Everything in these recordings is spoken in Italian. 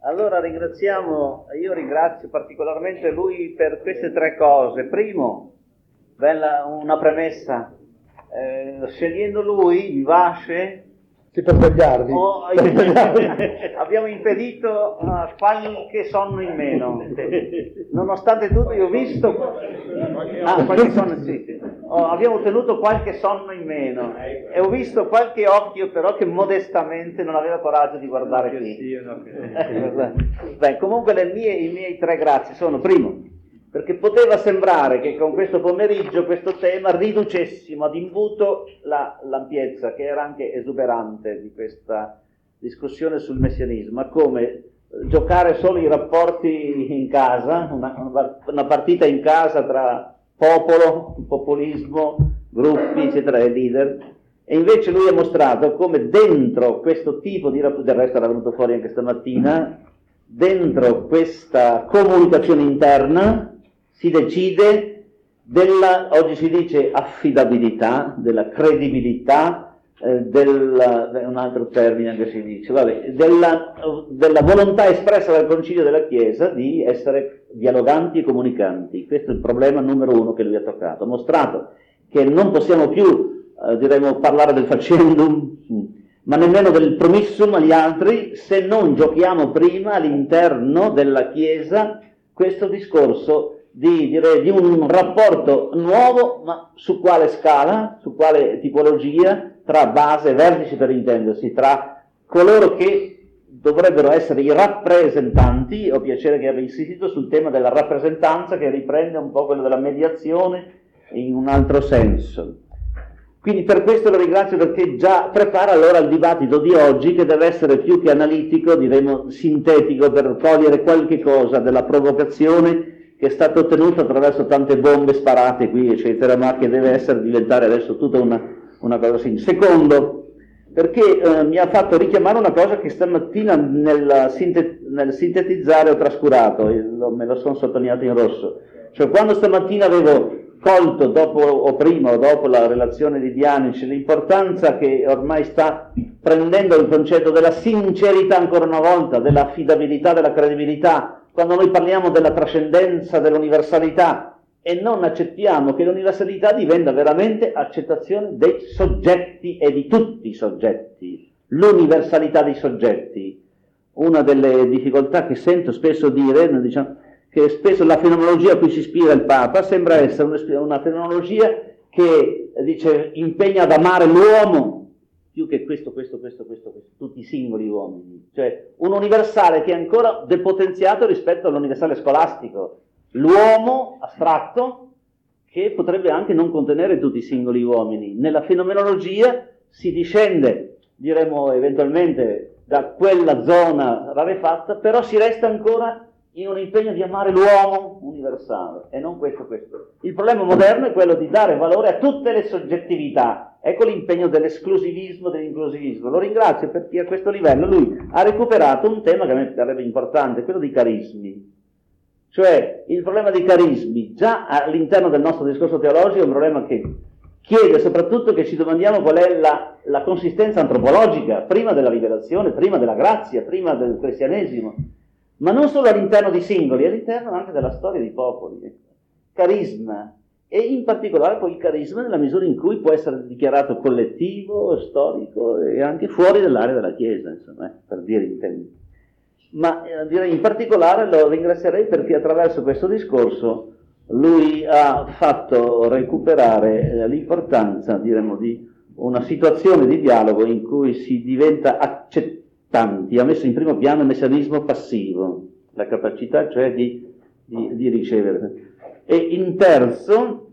Allora io ringrazio particolarmente lui per queste tre cose. Primo, una premessa, scegliendo lui, vivace, per svegliarvi. Abbiamo impedito qualche sonno in meno. Nonostante tutto io ho visto qualche sonno, sì. Abbiamo ottenuto qualche sonno in meno e ho visto qualche occhio però che modestamente non aveva coraggio di guardare qui. Beh, comunque i miei tre grazie sono: primo, perché poteva sembrare che con questo pomeriggio questo tema riducessimo ad imbuto l'ampiezza, che era anche esuberante, di questa discussione sul messianismo, ma come giocare solo i rapporti in casa, una partita in casa tra popolo, populismo, gruppi, eccetera, e leader. E invece lui ha mostrato come dentro questo tipo di rapporto, del resto era venuto fuori anche stamattina, dentro questa comunicazione interna si decide oggi si dice affidabilità, della credibilità, un altro termine che si dice, della volontà espressa dal Concilio della Chiesa di essere dialoganti e comunicanti. Questo è il problema numero uno che lui ha toccato. Ha mostrato che non possiamo più, parlare del facendum, ma nemmeno del promissum agli altri, se non giochiamo prima all'interno della Chiesa questo discorso di un rapporto nuovo, ma su quale scala, su quale tipologia, tra base e vertici, per intendersi, tra coloro che dovrebbero essere i rappresentanti. Ho piacere che abbia insistito sul tema della rappresentanza, che riprende un po' quello della mediazione in un altro senso. Quindi per questo lo ringrazio, perché già prepara allora il dibattito di oggi, che deve essere più che analitico, diremo sintetico, per cogliere qualche cosa della provocazione che è stata ottenuta attraverso tante bombe sparate qui, eccetera, ma che deve diventare adesso tutta una cosa simile. Secondo, perché mi ha fatto richiamare una cosa che stamattina nel sintetizzare ho trascurato, me lo sono sottolineato in rosso. Cioè, quando stamattina avevo colto, prima o dopo la relazione di Dianic, l'importanza che ormai sta prendendo il concetto della sincerità, ancora una volta, dell'affidabilità, della credibilità, quando noi parliamo della trascendenza, dell'universalità, e non accettiamo che l'universalità diventa veramente accettazione dei soggetti e di tutti i soggetti, l'universalità dei soggetti. Una delle difficoltà che sento spesso dire, diciamo, che spesso la fenomenologia a cui si ispira il Papa sembra essere una fenomenologia che impegna ad amare l'uomo più che questo, tutti i singoli uomini, cioè un universale che è ancora depotenziato rispetto all'universale scolastico, l'uomo astratto che potrebbe anche non contenere tutti i singoli uomini. Nella fenomenologia si discende, diremo eventualmente, da quella zona rarefatta, però si resta ancora in un impegno di amare l'uomo universale, e non questo. Il problema moderno è quello di dare valore a tutte le soggettività. Ecco l'impegno dell'esclusivismo, dell'inclusivismo. Lo ringrazio perché a questo livello lui ha recuperato un tema che a me sarebbe importante, quello dei carismi. Cioè, il problema dei carismi, già all'interno del nostro discorso teologico, è un problema che chiede soprattutto che ci domandiamo qual è la consistenza antropologica, prima della rivelazione, prima della grazia, prima del cristianesimo. Ma non solo all'interno di singoli, all'interno anche della storia dei popoli. Carisma, e in particolare poi il carisma nella misura in cui può essere dichiarato collettivo, storico e anche fuori dell'area della Chiesa, insomma, per dire in termini. Ma direi in particolare lo ringrazierei perché attraverso questo discorso lui ha fatto recuperare l'importanza, diremo, di una situazione di dialogo in cui si diventa accettanti. Ha messo in primo piano il messianismo passivo, la capacità cioè di ricevere. E in terzo,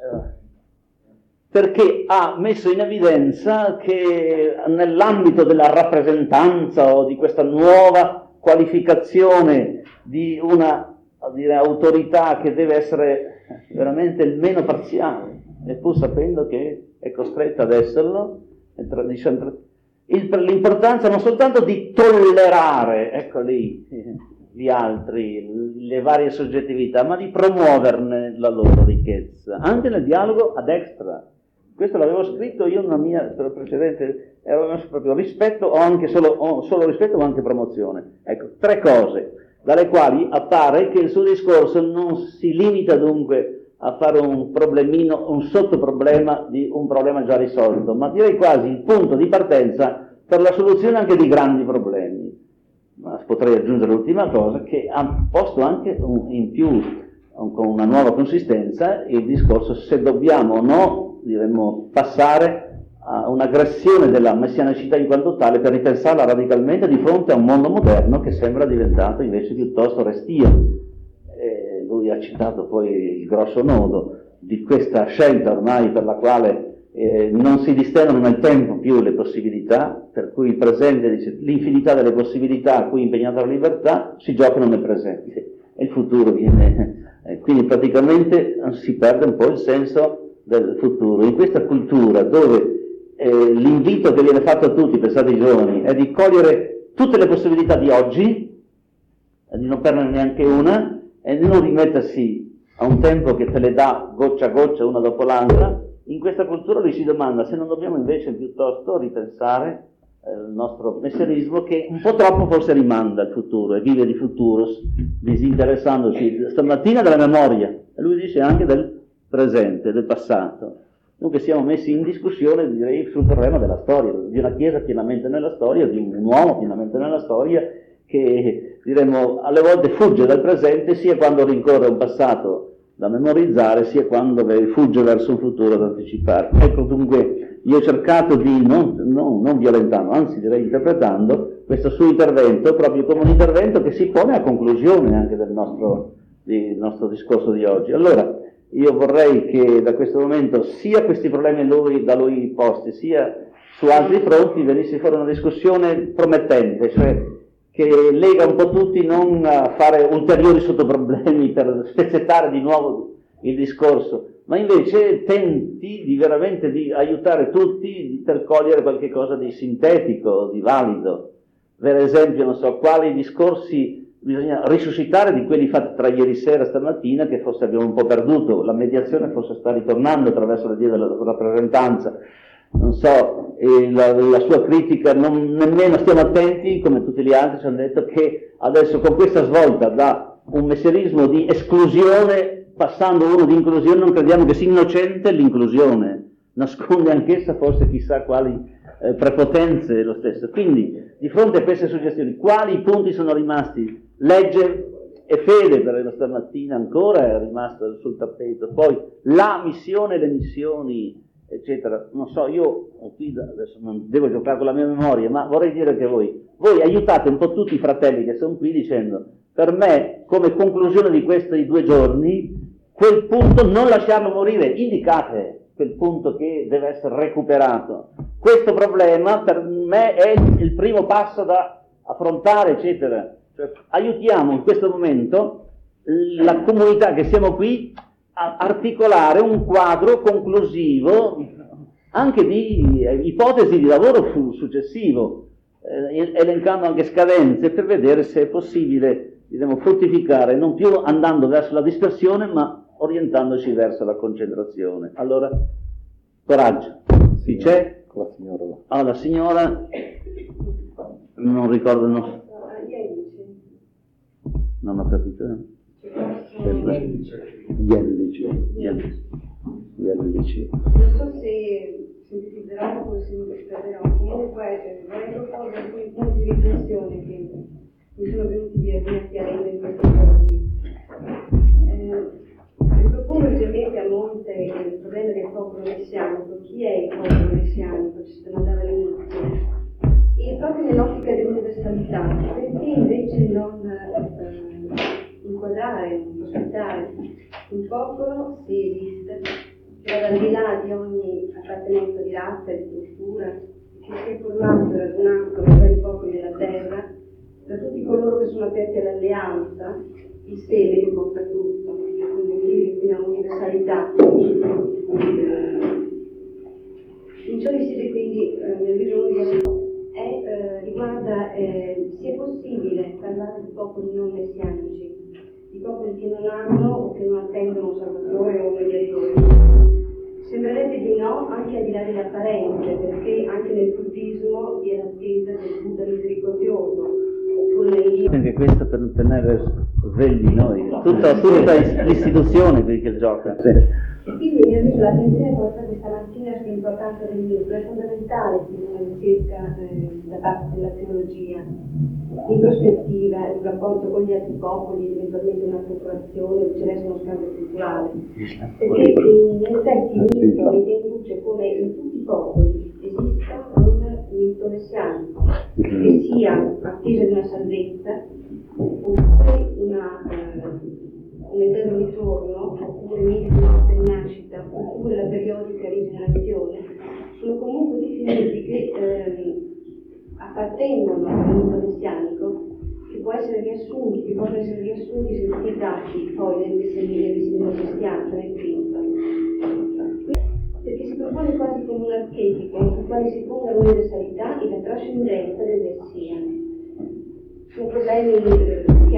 perché ha messo in evidenza che nell'ambito della rappresentanza o di questa nuova qualificazione di una autorità che deve essere veramente il meno parziale, e pur sapendo che è costretta ad esserlo, l'importanza non soltanto di tollerare, ecco lì, gli altri, le varie soggettività, ma di promuoverne la loro ricchezza, anche nel dialogo ad extra. Questo l'avevo scritto io in una mia precedente Era proprio rispetto o anche solo rispetto o anche promozione. Ecco, 3 cose dalle quali appare che il suo discorso non si limita dunque a fare un problemino, un sottoproblema di un problema già risolto, ma direi quasi il punto di partenza per la soluzione anche di grandi problemi. Ma potrei aggiungere l'ultima cosa, che ha posto anche in più, con una nuova consistenza, il discorso se dobbiamo o no, diremmo, passare a un'aggressione della messianicità in quanto tale per ripensarla radicalmente di fronte a un mondo moderno che sembra diventato invece piuttosto restio. Lui ha citato poi il grosso nodo di questa scelta ormai per la quale non si distendono nel tempo più le possibilità, per cui il presente dice l'infinità delle possibilità a cui è impegnata la libertà si giocano nel presente e il futuro viene, quindi praticamente si perde un po' il senso del futuro. In questa cultura dove l'invito che viene fatto a tutti, pensate ai giovani, è di cogliere tutte le possibilità di oggi, di non perderne neanche una, e di non rimettersi a un tempo che te le dà goccia a goccia una dopo l'altra. In questa cultura lui si domanda se non dobbiamo invece piuttosto ripensare il nostro messianismo, che un po' troppo forse rimanda al futuro e vive di futuro, disinteressandosi stamattina della memoria, e lui dice anche del presente, del passato. Dunque siamo messi in discussione, direi, sul problema della storia, di una Chiesa pienamente nella storia, di un uomo pienamente nella storia, che diremmo alle volte fugge dal presente sia quando rincorre un passato da memorizzare, sia quando fugge verso un futuro da anticipare. Ecco, dunque io ho cercato di, non violentando, anzi direi interpretando questo suo intervento proprio come un intervento che si pone a conclusione anche del nostro discorso di oggi. Allora, io vorrei che da questo momento sia questi problemi da lui posti, sia su altri fronti venisse fuori una discussione promettente, cioè che lega un po' tutti non a fare ulteriori sottoproblemi per spezzettare di nuovo il discorso, ma invece tenti di veramente di aiutare tutti per cogliere qualche cosa di sintetico, di valido. Per esempio, non so, quali discorsi bisogna risuscitare di quelli fatti tra ieri sera e stamattina, che forse abbiamo un po' perduto, la mediazione forse sta ritornando attraverso la via della rappresentanza. Non so, la sua critica, nemmeno stiamo attenti, come tutti gli altri ci hanno detto, che adesso con questa svolta da un messianismo di esclusione, passando uno di inclusione, non crediamo che sia innocente l'inclusione, nasconde anch'essa forse chissà quali prepotenze lo stesso. Quindi, di fronte a queste suggestioni, quali punti sono rimasti? Legge e fede, per stamattina ancora è rimasto sul tappeto, poi la missione e le missioni, eccetera. Non so, io qui adesso non devo giocare con la mia memoria, ma vorrei dire che voi aiutate un po' tutti i fratelli che sono qui dicendo, per me, come conclusione di questi 2 giorni, quel punto non lasciarlo morire, indicate quel punto che deve essere recuperato. Questo problema per me è il primo passo da affrontare, eccetera. Cioè, aiutiamo in questo momento la comunità che siamo qui a articolare un quadro conclusivo anche di ipotesi di lavoro successivo, elencando anche scadenze per vedere se è possibile, fruttificare, non più andando verso la dispersione, ma orientandoci verso la concentrazione. Allora, coraggio. Sì, c'è? La signora. Ah, la signora, non ricordo, non ho capito. Iellici. Non so se sintetizzerò o sintetizzerò, comunque vorrei proporre alcuni punti di riflessione che mi sono venuti via chiarendo in questi giorni. Ripropongo ovviamente a monte il problema del popolo messianico. Chi è il popolo messianico? Ci si domandava all'inizio. E proprio nell'ottica dell'universalità, perché invece non inquadrare, prospettare un popolo, se esiste, che vada al di là di ogni appartenenza di razza e di cultura, che si è formato e radunato per i popoli della terra, da tutti coloro che sono aperti all'alleanza, il seme che porta frutto, quindi un'universalità. In ciò risiede quindi nel bisogno riguarda se è possibile parlare di popoli non messianici, di popoli che non hanno o che non attendono un salvatore o un mediatore. Sembrerebbe di no, anche al di là delle apparenze, perché anche nel buddismo vi è l'attesa del Buddha misericordioso, oppure nei anche questo per tenere svegli noi, tutta l'istituzione qui che gioca. Sì. E quindi mi ha messo l'attenzione portata questa mattina sull'importanza del libro, è fondamentale in una ricerca da parte della teologia, in prospettiva, in rapporto con gli altri popoli, eventualmente una popolazione, viceversa uno scambio culturale. Perché in effetti il mito introduce come in tutti i popoli esista un mito messianico, che sia attesa di una salvezza, oppure un eterno ritorno, oppure miti di morte e nascita, oppure la periodica rigenerazione, sono comunque definiti che appartengono al mito messianico, che possono essere riassunti, sintetizzati poi nel messianismo cristiano, nel Cristo. Perché si propone quasi come un archetipo sul quale si fonda l'universalità e la trascendenza del Messia. Sono problemi che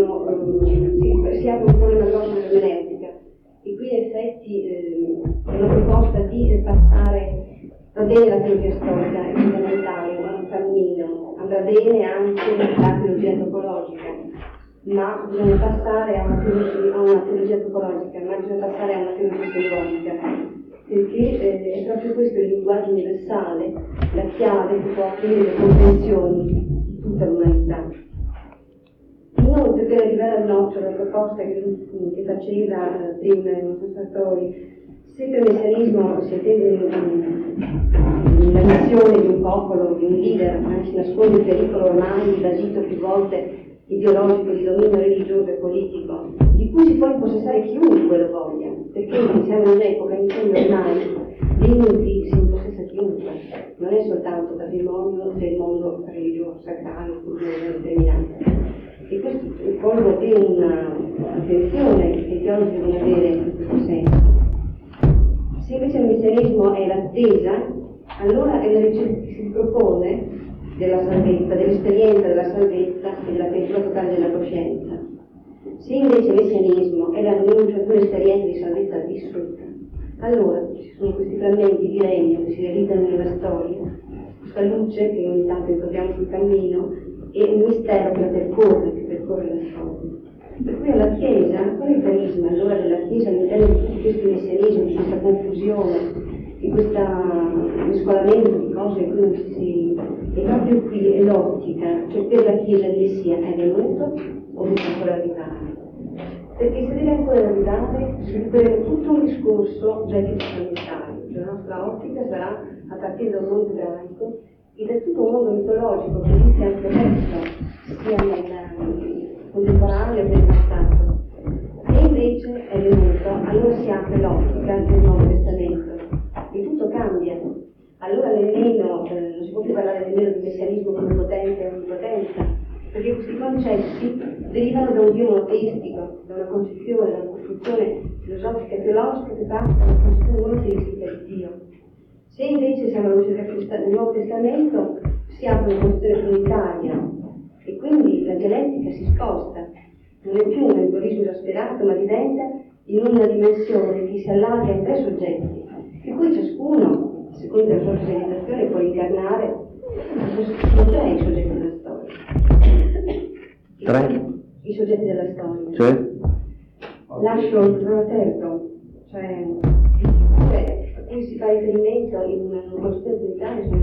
si aprono un po' nella logica ermeneutica, e qui in effetti è una proposta di passare, va bene la teologia storica, è fondamentale, è un cammino, andrà bene anche la teologia antropologica, ma bisogna passare a una teologia antropologica, ma bisogna passare a una teologia simbolica, perché è proprio questo il linguaggio universale, la chiave che può aprire le comprensioni di tutta l'umanità. Inoltre, per arrivare al nocciolo, la proposta che faceva prima il nostro Sartori, se per il messianismo si attende la missione di un popolo, di un leader, anzi nasconde il pericolo ormai invasito più volte ideologico di dominio religioso e politico, di cui si può impossessare chiunque lo voglia, perché siamo in un'epoca in cui ormai dei miti si impossessa chiunque, non è soltanto patrimonio del mondo religioso, sacrario, determinato. E questo colmo è un'attenzione che i teologi devono avere in questo senso. Se invece il messianismo è l'attesa, allora è la ricerca che si propone della salvezza, dell'esperienza della salvezza e della apertura totale della coscienza. Se invece il messianismo è l'annuncio di un'esperienza di salvezza vissuta, allora ci sono questi frammenti di regno che si realizzano nella storia, questa luce che ogni tanto ritroviamo sul cammino, e il mistero che percorre la storia. Per cui alla Chiesa, qual è il carisma allora della Chiesa all'interno di tutti questi messianismi, di questa confusione, di questo mescolamento di cose in cui è proprio qui, è l'ottica, cioè per la Chiesa il Messia è venuto o deve ancora arrivare? Perché se deve ancora arrivare si recupera tutto un discorso già testamentario, cioè la nostra ottica sarà a partire da un mondo ebraico e da tutto un mondo mitologico che esiste anche adesso, sia nel contemporaneo che nel passato. Se invece è venuto, allora si apre l'ottica del Nuovo Testamento e tutto cambia. Allora nemmeno, non si può più parlare nemmeno di messianismo come potenza e onnipotenza, perché questi concetti derivano da un Dio monoteistico, da una concezione, da una costruzione filosofica e teologica che parte da una concezione monoteistica di Dio. Se invece siamo alla luce del Nuovo Testamento, si apre una concezione trinitaria e quindi la dialettica si sposta, non è più un embolismo esasperato, ma diventa in una dimensione che si allarga in tre soggetti, e poi ciascuno, secondo la sua specializzazione, può incarnare sono tre i soggetti della storia. Tre? I soggetti della storia. Cioè? Lascio il pronoterto, cioè figure a cui si fa riferimento in una concezione trinitaria sono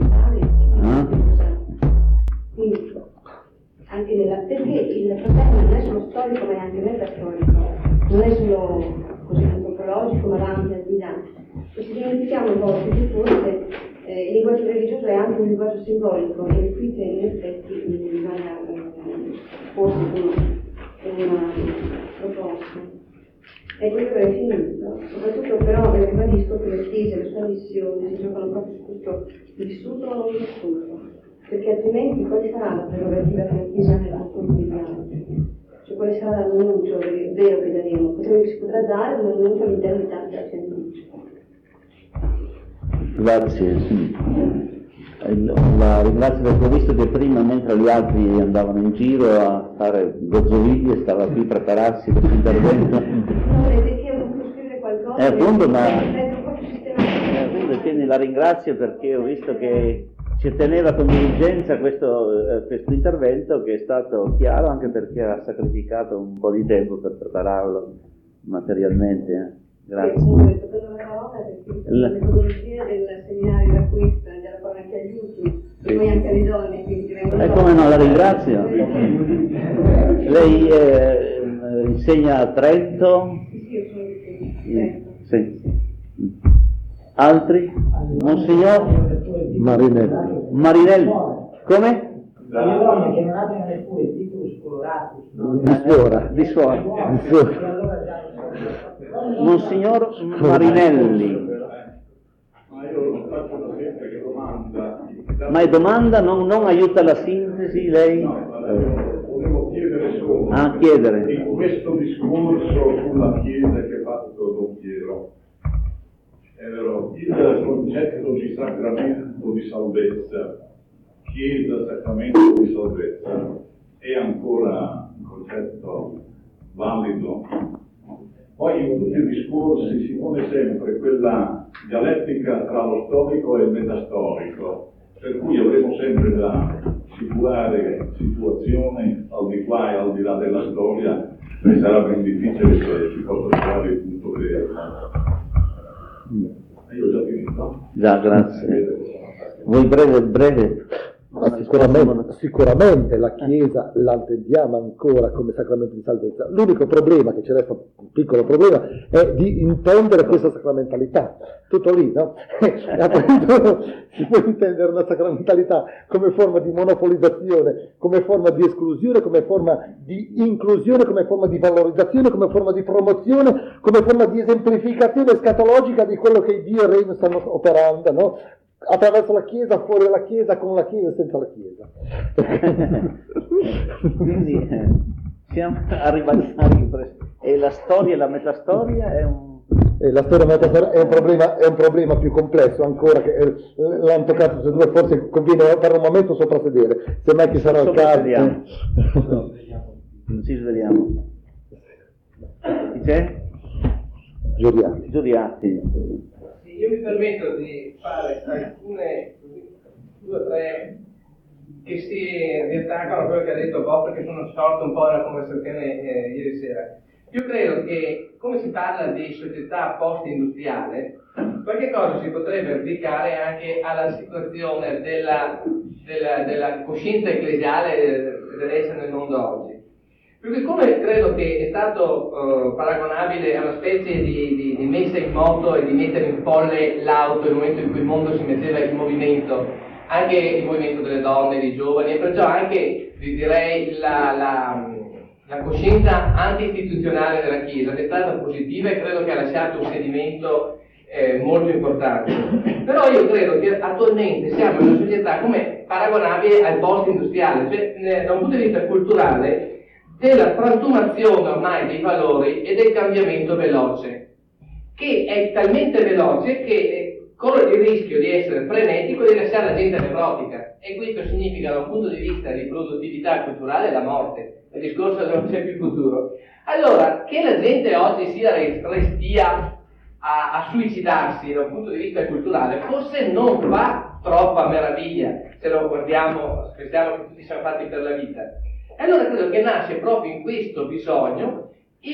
quindi anche perché il problema non è solo storico ma è anche metastorico, non è solo così antropologico ma va anche al di là. E ci dimentichiamo a volte che forse il linguaggio religioso è anche un linguaggio simbolico e qui che in effetti bisogna porsi come una proposta. Ecco, io avrei finito, soprattutto però ribadisco che le Chiese e le sue missioni si giocano proprio su questo vissuto o non vissuto, perché altrimenti quale sarà la prerogativa che la Chiesa ha nel confronto degli altri? Cioè quale sarà l'annuncio vero che daremo? Si potrà dare un annuncio all'interno di tanti altri annunci. Grazie, sì. La ringrazio perché ho visto che prima, mentre gli altri andavano in giro a fare gozzolini, stava qui a prepararsi per l'intervento. No, perché ho dovuto scrivere qualcosa appunto, ma un po' più sistematico. quindi la ringrazio perché ho visto che ci teneva con diligenza questo intervento, che è stato chiaro anche perché ha sacrificato un po' di tempo per prepararlo materialmente. Grazie. La metodologia del seminario era questa, della parola anche agli ultimi, e poi anche alle donne, quindi come no, la ringrazio. Lei insegna a Trento? Sì, io sono di Trento. Sì. Altri? Monsignor? Marinelli. Come? Le donne che non abbiano neppure il titolo scolorato Di suora. Monsignor Marinelli. Ma io faccio una semplice domanda. Ma è domanda? Non aiuta la sintesi lei? Volevo chiedere solo chiedere. in questo discorso sulla Chiesa che ha fatto Don Piero, è vero, il concetto di sacramento di salvezza, Chiesa, sacramento di salvezza, è ancora un concetto valido. Poi in tutti i discorsi si pone sempre quella dialettica tra lo storico e il metastorico, per cui avremo sempre da situare situazioni al di qua e al di là della storia, e sarà ben difficile che si possa trovare il punto vero. Io ho già finito. Già, grazie. Voi breve? Sicuramente la Chiesa la attendiamo ancora come sacramento di salvezza. L'unico problema che ci resta, un piccolo problema, è di intendere questa sacramentalità. Tutto lì, no? Appunto, si può intendere una sacramentalità come forma di monopolizzazione, come forma di esclusione, come forma di inclusione, come forma di valorizzazione, come forma di promozione, come forma di esemplificazione escatologica di quello che Dio e il Regno stanno operando, no? Attraverso la Chiesa, fuori dalla Chiesa, con la Chiesa e senza la Chiesa. Quindi siamo arrivati e la storia e la metastoria è un... La storia metastoria è un problema più complesso ancora, che l'hanno toccato su due, forse conviene per un momento soprassedere, semmai che sarà il caso. Ci sveliamo. Chi c'è? Giuriatti. Io mi permetto di fare alcune, 2 o 3 che si riattaccano a quello che ha detto Bob, perché sono sorto un po' nella conversazione ieri sera. Io credo che, come si parla di società post-industriale, qualche cosa si potrebbe applicare anche alla situazione della coscienza ecclesiale dell'essere nel mondo oggi. Perché come credo che è stato paragonabile a una specie di messa in moto e di mettere in folle l'auto nel momento in cui il mondo si metteva in movimento, anche il movimento delle donne, dei giovani, e perciò anche, direi, la coscienza anti-istituzionale della Chiesa, che è stata positiva e credo che ha lasciato un sedimento molto importante. Però io credo che attualmente siamo in una società come paragonabile al post-industriale, cioè da un punto di vista culturale, della frantumazione ormai dei valori e del cambiamento veloce, che è talmente veloce che corre il rischio di essere frenetico e di lasciare la gente nevrotica, e questo significa da un punto di vista di produttività culturale la morte, il discorso che non c'è più futuro. Allora, che la gente oggi sia restia a suicidarsi da un punto di vista culturale forse non fa troppa meraviglia se lo guardiamo, pensiamo che tutti siamo fatti per la vita. E allora credo che nasce proprio in questo bisogno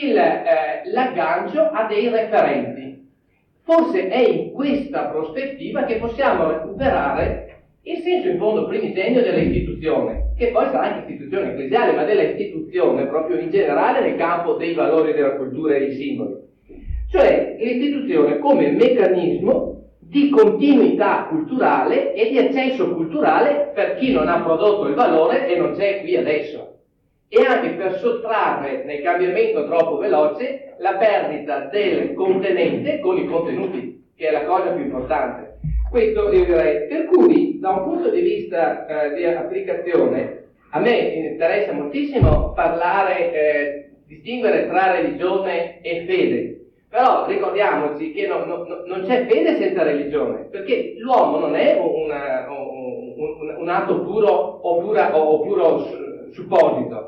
l'aggancio a dei referenti. Forse è in questa prospettiva che possiamo recuperare il senso in fondo primigenio dell'istituzione, che poi sarà anche istituzione ecclesiale, ma della istituzione proprio in generale nel campo dei valori della cultura e dei simboli. Cioè l'istituzione come meccanismo di continuità culturale e di accesso culturale per chi non ha prodotto il valore e non c'è qui adesso. E anche per sottrarre nel cambiamento troppo veloce la perdita del contenente con i contenuti, che è la cosa più importante. Questo io direi. Per cui, da un punto di vista di applicazione, a me interessa moltissimo parlare, distinguere tra religione e fede. Però ricordiamoci che non c'è fede senza religione, perché l'uomo non è un atto puro o puro supposito.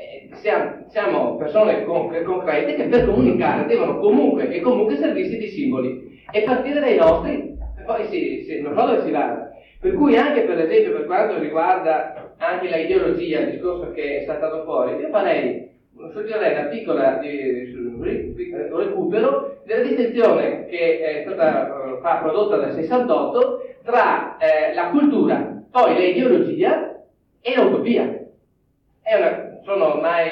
Siamo persone concrete che per comunicare devono comunque servirsi di simboli e partire dai nostri poi non so dove si vada. Per cui anche per esempio per quanto riguarda anche la ideologia, il discorso che è saltato fuori, io farei una piccola recupero della distinzione che è stata prodotta dal 68 tra la cultura, poi l'ideologia e l'utopia. Sono ormai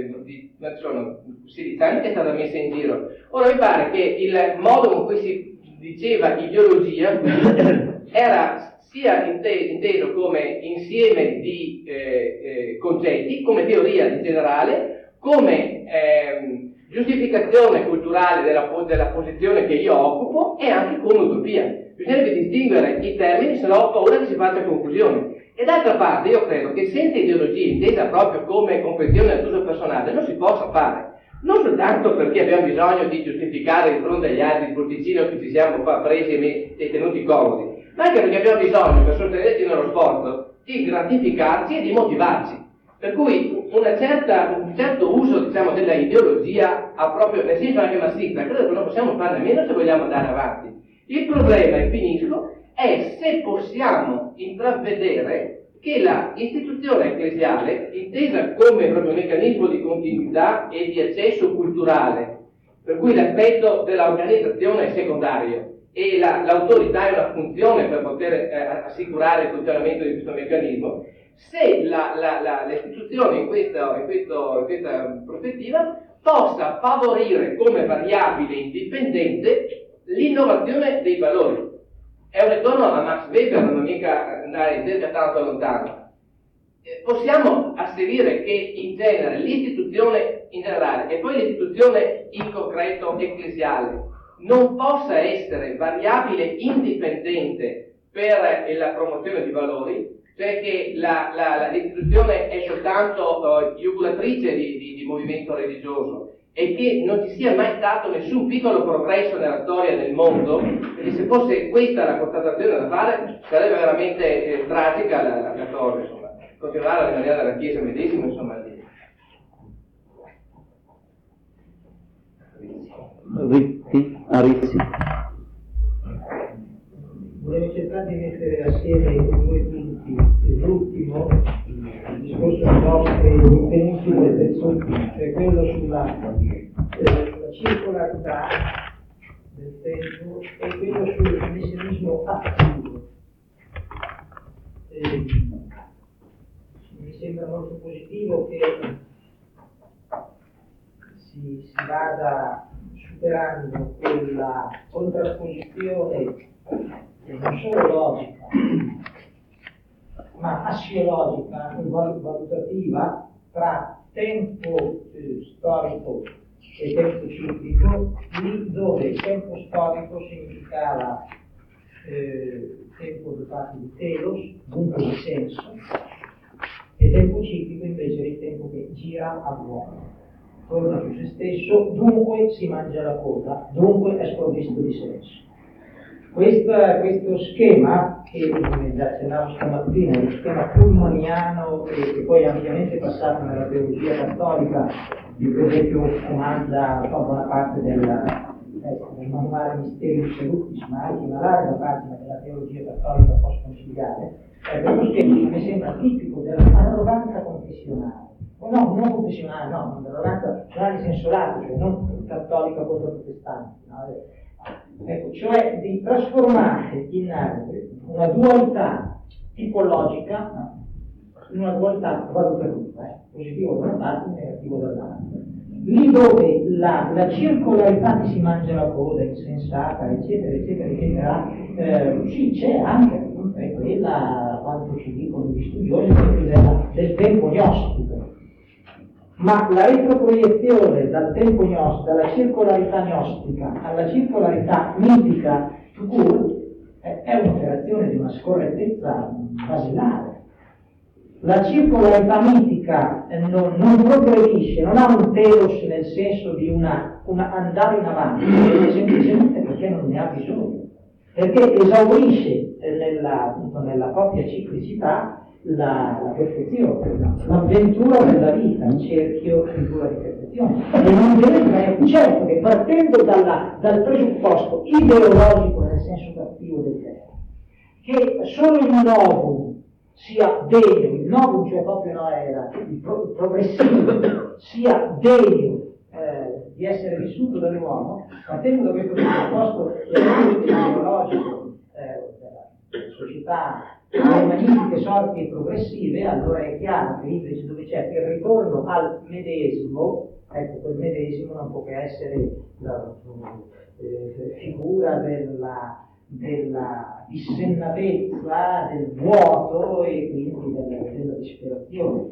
16 anni che è stata messa in giro. Ora mi pare che il modo con cui si diceva ideologia era sia inteso come insieme di concetti, come teoria in generale, come giustificazione culturale della posizione che io occupo e anche come utopia. Bisognerebbe distinguere i termini, se no ho paura che si faccia confusione. E d'altra parte io credo che senza ideologia, intesa proprio come comprensione ad uso personale, non si possa fare. Non soltanto perché abbiamo bisogno di giustificare di fronte agli altri il posticino che ci siamo qua presi e tenuti comodi, ma anche perché abbiamo bisogno, per sostenerci nello sforzo, di gratificarci e di motivarci. Per cui un certo uso, diciamo, della ideologia ha proprio, nel senso anche marxista, credo che non possiamo farne a meno se vogliamo andare avanti. Il problema, e finisco, è se possiamo intravedere che la istituzione ecclesiale, intesa come proprio meccanismo di continuità e di accesso culturale, per cui l'aspetto dell'organizzazione è secondario e l'autorità è una funzione per poter assicurare il funzionamento di questo meccanismo, se l'istituzione in questa prospettiva possa favorire come variabile indipendente l'innovazione dei valori. È un ritorno a Max Weber, non mica andare in cerca tanto lontano. Possiamo asserire che in genere l'istituzione in generale e poi l'istituzione in concreto ecclesiale non possa essere variabile indipendente per la promozione di valori, cioè che l'istituzione è soltanto iugulatrice di movimento religioso e che non ci sia mai stato nessun piccolo progresso nella storia del mondo, perché se fosse questa la constatazione da fare sarebbe veramente tragica la cosa, insomma, continuare a rimanere alla Chiesa medesima, insomma. Rizzi. Volevo cercare di mettere assieme i due punti. L'ultimo, il discorso dei nostri penultimi pezzotti, cioè quello sulla circolarità del tempo e quello sul messianismo attivo. Mi sembra molto positivo che si vada superando quella contrapposizione non solo logica, ma assiologica e valutativa tra tempo storico e tempo ciclico, lì dove il tempo storico significava tempo dotato di telos, dunque di senso, e tempo ciclico invece è il tempo che gira a vuoto, torna su se stesso, dunque si mangia la coda, dunque è sprovvisto di senso. Questo schema, che come già accennavo stamattina, è lo schema pullmaniano che poi ampiamente passato nella teologia cattolica, di per esempio comanda buona parte del manuale Mysterium Seductis, ma anche una larga pagina della teologia cattolica post-conciliare, questo schema mi sembra tipico dell'arroganza confessionale. No, non confessionale, no, dell'arroganza in senso lato, cioè non cattolica contro protestanti, no? Ecco, cioè di trasformare in una dualità tipologica in una dualità valutativa, positivo da una parte e negativo dall'altra. Lì dove la circolarità che si mangia la coda, insensata, eccetera, eccetera, eccetera, sì, c'è anche appunto, è quella, quanto ci dicono gli studiosi, del tempo gnostico. Ma la retroproiezione dal tempo gnostico, dalla circolarità gnostica alla circolarità mitica è un'operazione di una scorrettezza basilare. La circolarità mitica non progredisce, non ha un telos nel senso di una andare in avanti, semplicemente perché non ne ha bisogno, perché esaurisce nella propria ciclicità la perfezione, l'avventura della vita, il cerchio figura di perfezione. E non deve certo che partendo dal presupposto ideologico nel senso cattivo del che solo il novum sia degno, il novum cioè proprio no, era il progressivo, sia degno di essere vissuto dall'uomo, partendo da questo presupposto ideologico della società alle magnifiche sorti progressive, allora è chiaro che invece dove c'è il ritorno al medesimo, ecco, quel medesimo non può che essere la figura della dissennatezza, del vuoto e quindi della disperazione.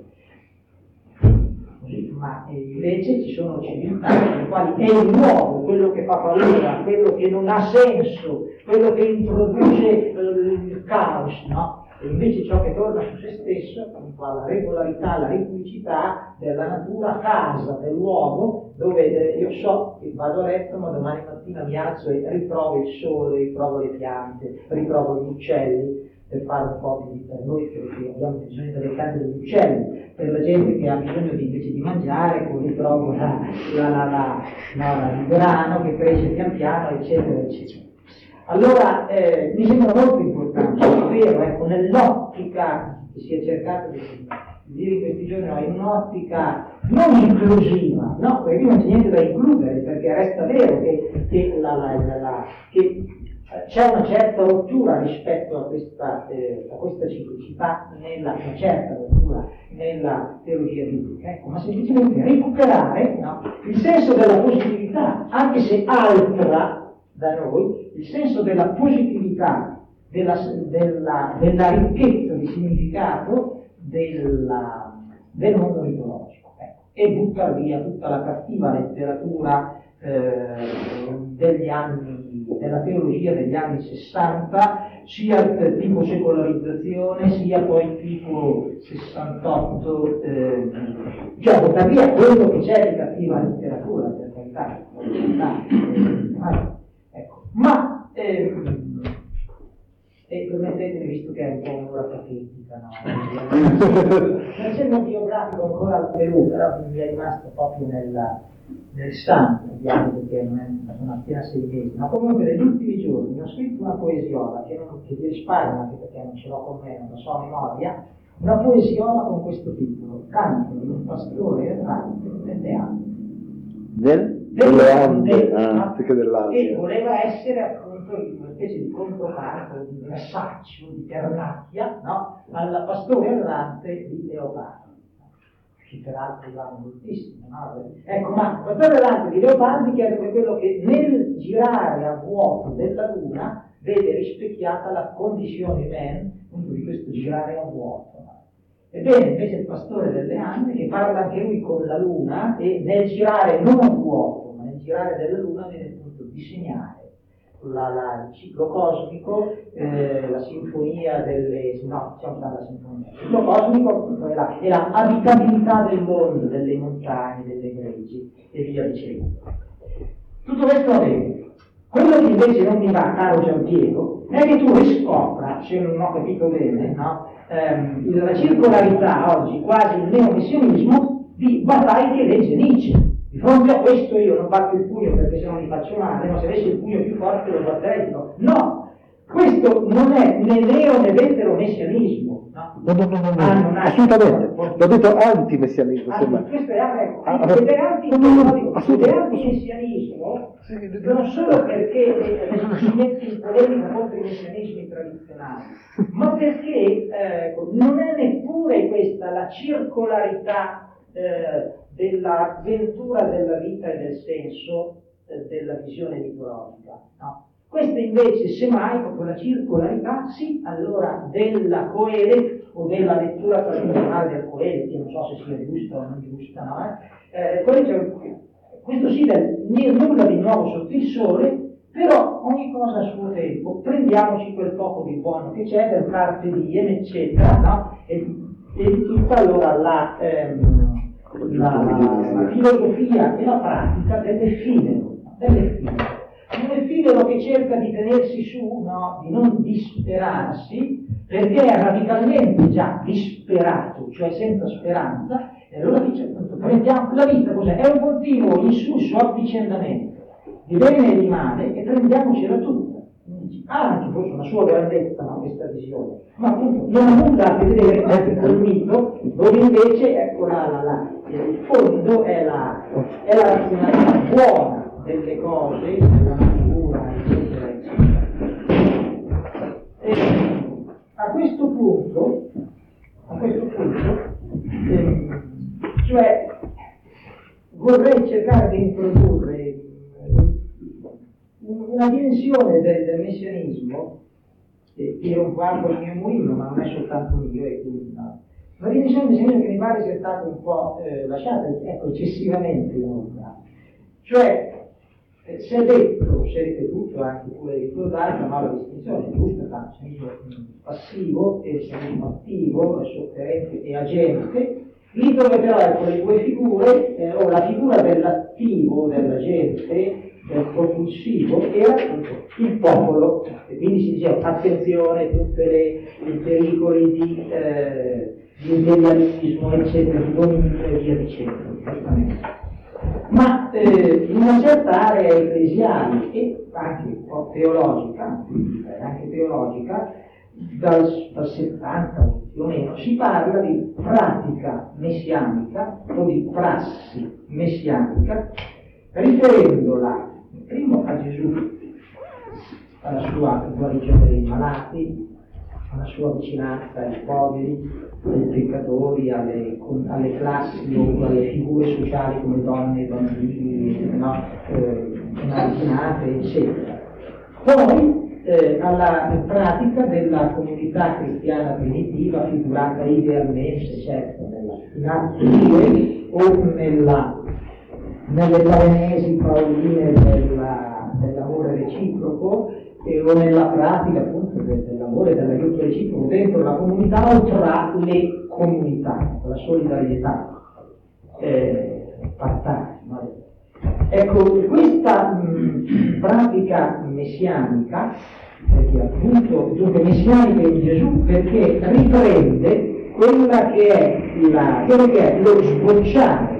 Ma invece ci sono civiltà nelle quali è il nuovo, quello che fa paura, quello che non ha senso, quello che introduce il caos, no? E invece ciò che torna su se stesso, la regolarità, la ritmicità della natura, casa dell'uomo, dove io so che vado a letto, ma domani mattina mi alzo e ritrovo il sole, ritrovo le piante, ritrovo gli uccelli, per fare un po' di per noi perché abbiamo bisogno delle case degli uccelli, per la gente che ha bisogno invece di mangiare, poi ritrovo il grano che cresce pian piano, eccetera, eccetera. Allora mi sembra molto importante, è vero, ecco, nell'ottica che si è cercato di dire in questi giorni, no, in un'ottica non inclusiva, no, perché non c'è niente da includere, perché resta vero che c'è una certa rottura rispetto a questa ciclicità, una certa rottura nella teologia biblica, ecco, ma semplicemente recuperare, no, il senso della positività, anche se altra da noi, il senso della positività, della ricchezza di significato del mondo mitologico, ecco, e buttare via tutta la cattiva letteratura degli anni, della teologia degli anni 60, sia tipo secolarizzazione, sia poi tipo 68, cioè buttare via quello che c'è di cattiva letteratura, per carità, ecco. Ma permettetemi, visto che è un po' un'ora patetica, no? Facendo un biografico ancora al Perù, però mi è rimasto proprio nel sangue, perché non sono appena 6 mesi, ma comunque negli ultimi giorni ho scritto una poesiola che vi risparmio, anche perché non ce l'ho con me, non lo so a memoria, una poesiola con questo titolo: Canto di un pastore errante delle Ande. Delle Ande, anziché dell'Asia. E voleva essere appunto una specie di controcanto, di versaccio, di pernacchia, no? Al pastore errante di Leopardi, che peraltro vanno moltissimo, no? Ecco, ma il pastore errante di Leopardi che è quello che nel girare a vuoto della Luna vede rispecchiata la condizione umana, appunto, di questo girare a vuoto. Ebbene, invece il pastore delle Ande, che parla anche lui con la Luna, e nel girare non a vuoto, ma nel girare della Luna viene appunto disegnare il ciclo cosmico, la sinfonia delle... no, diciamo la sinfonia. Il ciclo cosmico è la abitabilità del mondo, delle montagne, delle greggi, e via dicendo. Tutto questo va bene. Quello che invece non mi va, caro Giampiero, è che tu riscopra, se non ho capito bene, no? La circolarità oggi, quasi il neomessianismo, di Bataille che legge Nietzsche. Di fronte a questo io non batto il pugno perché se no mi faccio male, ma se avessi il pugno più forte lo batterei. No, questo non è né neo né vetero-messianismo. No, assolutamente. L'ho detto anti-messianismo. Questo è anti-messianismo, non solo perché si mette in polemica contro i messianismi tradizionali, ma perché non è neppure questa la circolarità dell'avventura della vita e del senso della visione mitologica, no? Questa invece, semmai, proprio la circolarità, sì, allora della Coele o della lettura tradizionale del Coele, che non so se sia giusta o non giusta, no? Questo sì, nulla di nuovo sotto il sole, però ogni cosa a suo tempo, prendiamoci quel poco di buono che c'è per carpe diem, eccetera, no? E tutta allora la filosofia e la pratica dell'effimero. Un effimero che cerca di tenersi su, no? Di non disperarsi, perché è radicalmente già disperato, cioè senza speranza, e allora dice appunto, prendiamo la vita cos'è? È un continuo insulso avvicendamento di bene e di male e prendiamocela tutta. ha anche forse una sua grandezza, no, questa visione, ma appunto non ha nulla a che vedere col mito, dove invece ecco, il fondo è la razionalità buona delle cose, della natura, eccetera, eccetera. E a questo punto, cioè vorrei cercare di introdurre una dimensione del messianismo, tiro un po' acqua al mio mulino, ma non è soltanto mio, e quindi no. Una dimensione del messianismo che mi pare sia stata un po' lasciata, ecco, eccessivamente in ombra. Cioè, si è detto, si è ripetuto anche pure ricordato, ma la distinzione è giusta tra il messianismo passivo e il messianismo attivo, sofferente e agente, lì dove però ecco, le due figure, o la figura dell'attivo, dell'agente, del propulsivo, era appunto il popolo, e quindi si diceva attenzione, tutti i pericoli di imperialismo, eccetera, di dominio e via dicendo, giustamente. Ma in una certa area ecclesiale e anche un po' teologica, dal 70 più o meno, si parla di pratica messianica o di prassi messianica, riferendola primo a Gesù, alla sua guarigione dei malati, alla sua vicinanza ai poveri, ai peccatori, alle classi o alle figure sociali come donne, bambini, no? Emarginate, eccetera. Poi alla pratica della comunità cristiana primitiva, figurata idealmente, certo, in Atti 2 o nelle parenesi pauline dell'amore reciproco, o nella pratica appunto dell'amore e dell'aiuto reciproco dentro la comunità o tra le comunità, la solidarietà partage. No? Ecco, questa pratica messianica, che appunto dunque messianica in Gesù, perché riprende quello che è lo sbocciare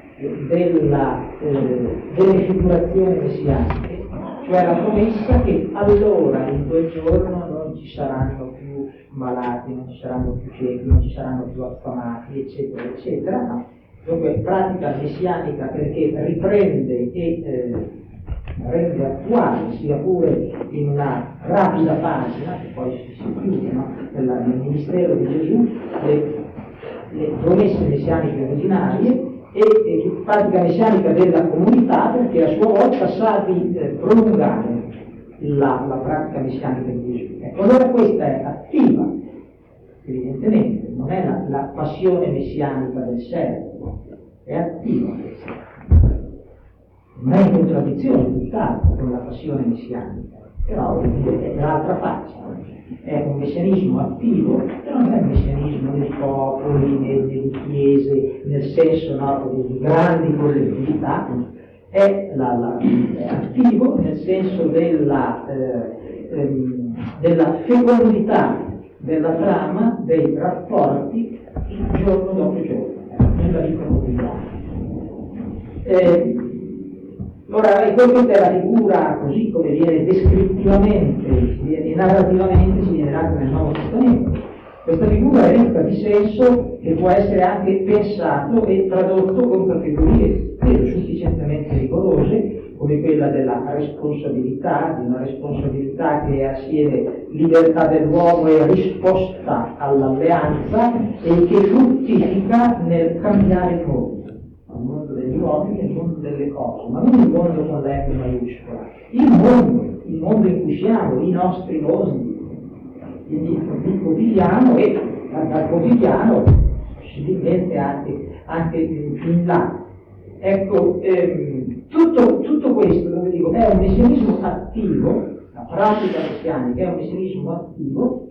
delle figurazioni messianiche, cioè la promessa che allora in quel giorno non ci saranno più malati, non ci saranno più ciechi, non ci saranno più affamati, eccetera, eccetera. No? Dunque pratica messianica perché riprende e rende attuale, sia pure in una rapida pagina, che poi si chiude, no? Nel ministero di Gesù, le promesse messianiche originarie, e pratica messianica della comunità, perché a sua volta sa di prolungare la pratica messianica di Gesù. Ecco, allora questa è attiva, evidentemente, non è la passione messianica del servo, è attiva questa. Non è in contraddizione tutt'altro con la passione messianica, però è l'altra faccia. È un messianismo attivo, però non è un messianismo dei popoli, delle chiese, nel senso di grandi collettività, è attivo nel senso della fecondità della trama dei rapporti giorno dopo giorno, nella vita quotidiana. Ora, questa è la figura, così come viene descrittivamente e narrativamente si viene data nel Nuovo Testamento. Questa figura è ricca di senso che può essere anche pensato e tradotto con categorie sufficientemente rigorose, come quella della responsabilità, di una responsabilità che è assieme libertà dell'uomo e risposta all'alleanza e che fruttifica nel cambiare il mondo degli uomini e il mondo delle cose, ma non il mondo con la M maiuscola, il mondo in cui siamo, i nostri mondi, quindi il quotidiano e dal quotidiano possibilmente anche in là. Ecco, tutto questo, come dico, è un messianismo attivo, la pratica messianica è un messianismo attivo,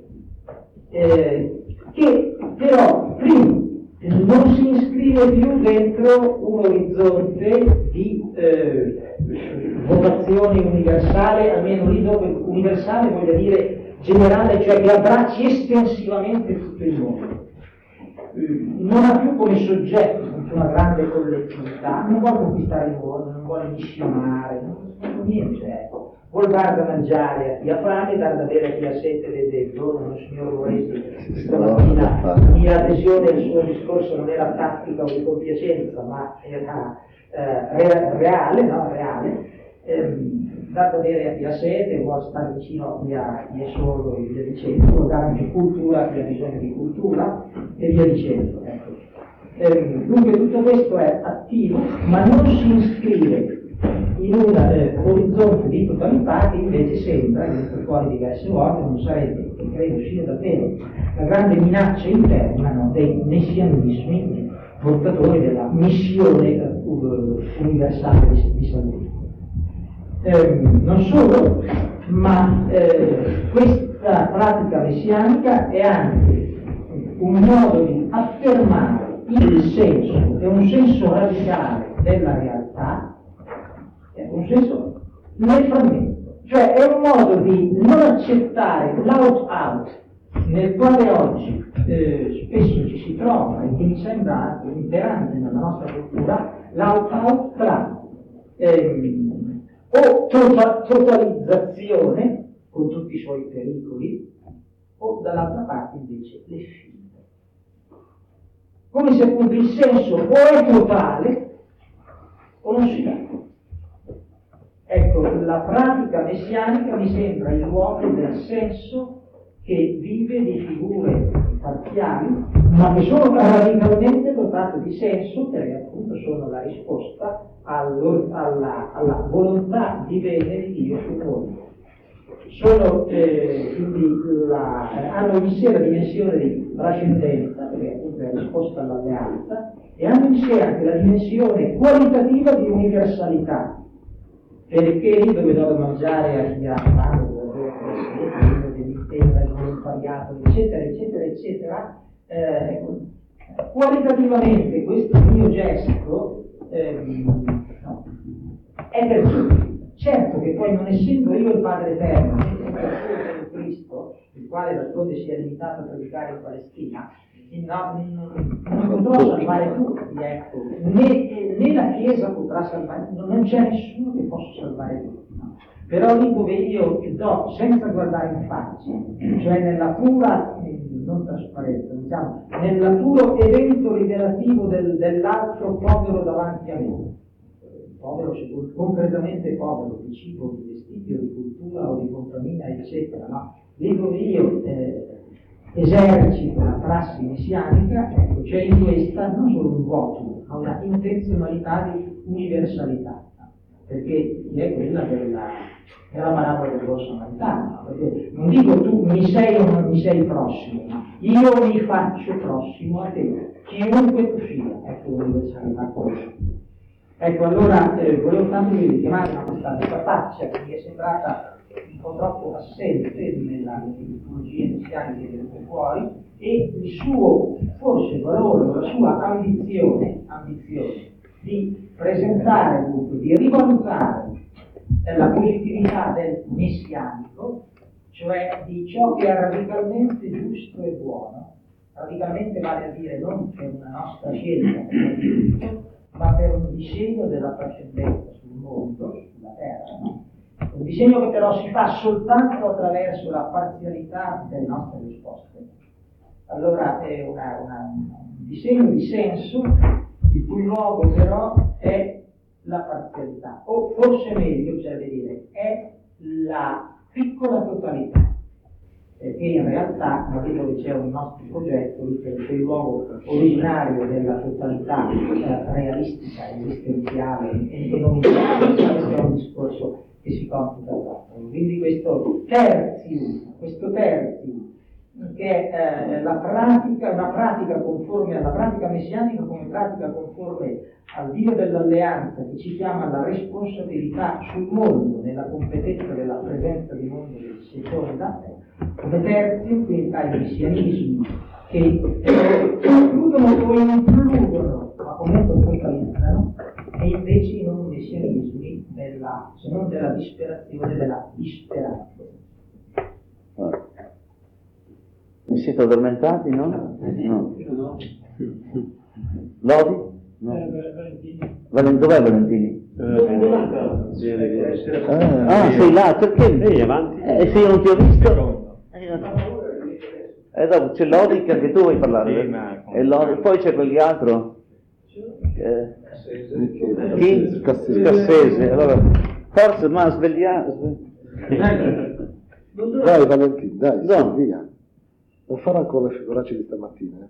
che però prima non si iscrive più dentro un orizzonte di vocazione universale, almeno lì dove universale voglia dire generale, cioè che abbracci estensivamente tutto il mondo. Non ha più come soggetto una grande collettività, non vuole conquistare il mondo, non vuole missionare, non niente, vuol dar da mangiare a chi ha fame e dar da bere a chi ha sete, vede uno signor Boresi stamattina. La mia adesione al suo discorso non era tattica o di compiacenza, ma era reale, no? Reale. Dar da bere a chi ha sete, vuole stare vicino a chi è solo e via dicendo, vuol dare anche cultura a chi ha bisogno di cultura e via dicendo. Ecco. Dunque tutto questo è attivo, ma non si iscrive in un orizzonte di totalità che invece sembra, in fuori diverse volte, non sarebbe, che credo sia davvero la grande minaccia interna, no, dei messianismi portatori della missione universale di salvezza. Non solo, ma questa pratica messianica è anche un modo di affermare il senso, è un senso radicale della realtà, è un senso nel frammento, cioè è un modo di non accettare l'out-out nel quale oggi spesso ci si trova e che mi sembra imperante nella nostra cultura, l'out-out tra o totalizzazione con tutti i suoi pericoli o dall'altra parte invece le finte, come se appunto il senso o è totale o non si dà. Ecco, la pratica messianica mi sembra il luogo del senso che vive di figure parziali, ma che sono radicalmente dotate di senso, perché appunto sono la risposta alla volontà di bene di Dio sul mondo. Sono quindi hanno in sé la dimensione di trascendenza, perché appunto è la risposta all'alleanza, e hanno in sé anche la dimensione qualitativa di universalità, perché lì dove do da mangiare a chi ha fame, dove dell'intenda, il volontariato, eccetera, eccetera, eccetera, qualitativamente questo mio gesto no, è per tutti. Certo che poi non essendo io il Padre Eterno, né il Cristo, il quale d'altronde si è limitato a predicare in Palestina, non potrò salvare tutti, ecco, né la Chiesa potrà salvare, non c'è nessuno che possa salvare tutti, no? Però lì dove io do senza guardare in faccia, cioè nella pura, non trasparenza, diciamo, nel puro evento rivelativo dell'altro povero davanti a me, povero, concretamente povero, di cibo, di vestiti, o di cultura, o di compagnia, eccetera, no? Lì dove io esercito la prassi messianica, ecco, c'è in questa non solo un vuoto, ma una intenzionalità di universalità, no? Perché è quella della parabola del buon samaritano, no? Perché non dico tu mi sei o non mi sei prossimo, no? Io mi faccio prossimo a te, chiunque tu sia, ecco l'universalità questa. Ecco, allora volevo tanto richiamare questa faccia che mi è sembrata un po' troppo assente nella tipologia messianica che viene fuori, e il suo forse valore, la sua ambizione di presentare, dunque, di rivalutare la positività del messianico, cioè di ciò che è radicalmente giusto e buono, radicalmente vale a dire non per una nostra scelta, ma per un disegno della trascendenza sul mondo, sulla terra, no? Un disegno che però si fa soltanto attraverso la parzialità delle nostre risposte. Allora è un disegno di senso il cui luogo però è la parzialità, o forse meglio bisogna dire è la piccola totalità, perché in realtà dove c'è un nostro progetto che è il luogo originario della totalità realistica, esistenziale e non ideale, questo è un discorso che si complica troppo. Quindi questo terzium che è una pratica conforme alla pratica messianica, come pratica conforme al Dio dell'alleanza che ci chiama alla responsabilità sul mondo, nella competenza della presenza di mondo che si seconda, come terzium, quindi ai messianismi che concludono o includono, ma comunque totalizzano, e invece i non messianismi se non della disperazione, della disperazione. Vi siete addormentati, no? No. Lodi? No. Valentini. Dov'è Valentini? sei là, perché? Ehi, avanti. Se io non ti ho visto. Dopo c'è Lodica che tu vuoi parlare. Sì, ma- E poi c'è quell'altro. Chi? Cassese. Allora, forse, ma svegliamo. Dai Valentino, dai, No. via. Non farò ancora le figuracce di stamattina.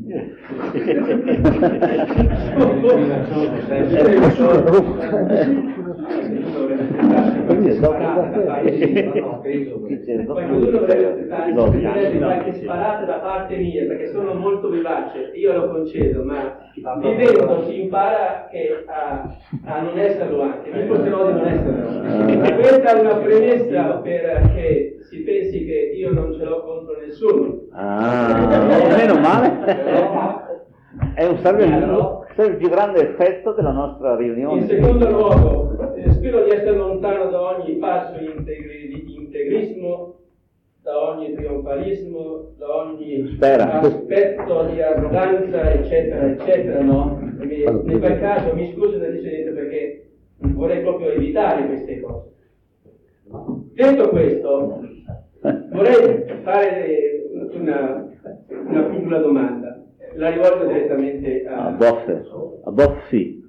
Qualcuno dovrebbe aspettare qualche sparata da parte mia, perché sono molto vivace, io lo concedo, ma vivendo si impara a non esserlo anche, mi sforcerò di non esserlo. E questa è una premessa perché si pensi che io non ce l'ho contro nessuno. Meno male. È il più grande effetto della nostra riunione. In secondo luogo, spero di essere lontano da ogni passo di integrismo, da ogni trionfalismo, da ogni aspetto di arroganza, eccetera, eccetera, no? In quel caso mi scuso da discendente perché vorrei proprio evitare queste cose. Detto questo, vorrei fare una piccola domanda. La rivolgo direttamente a Boffi.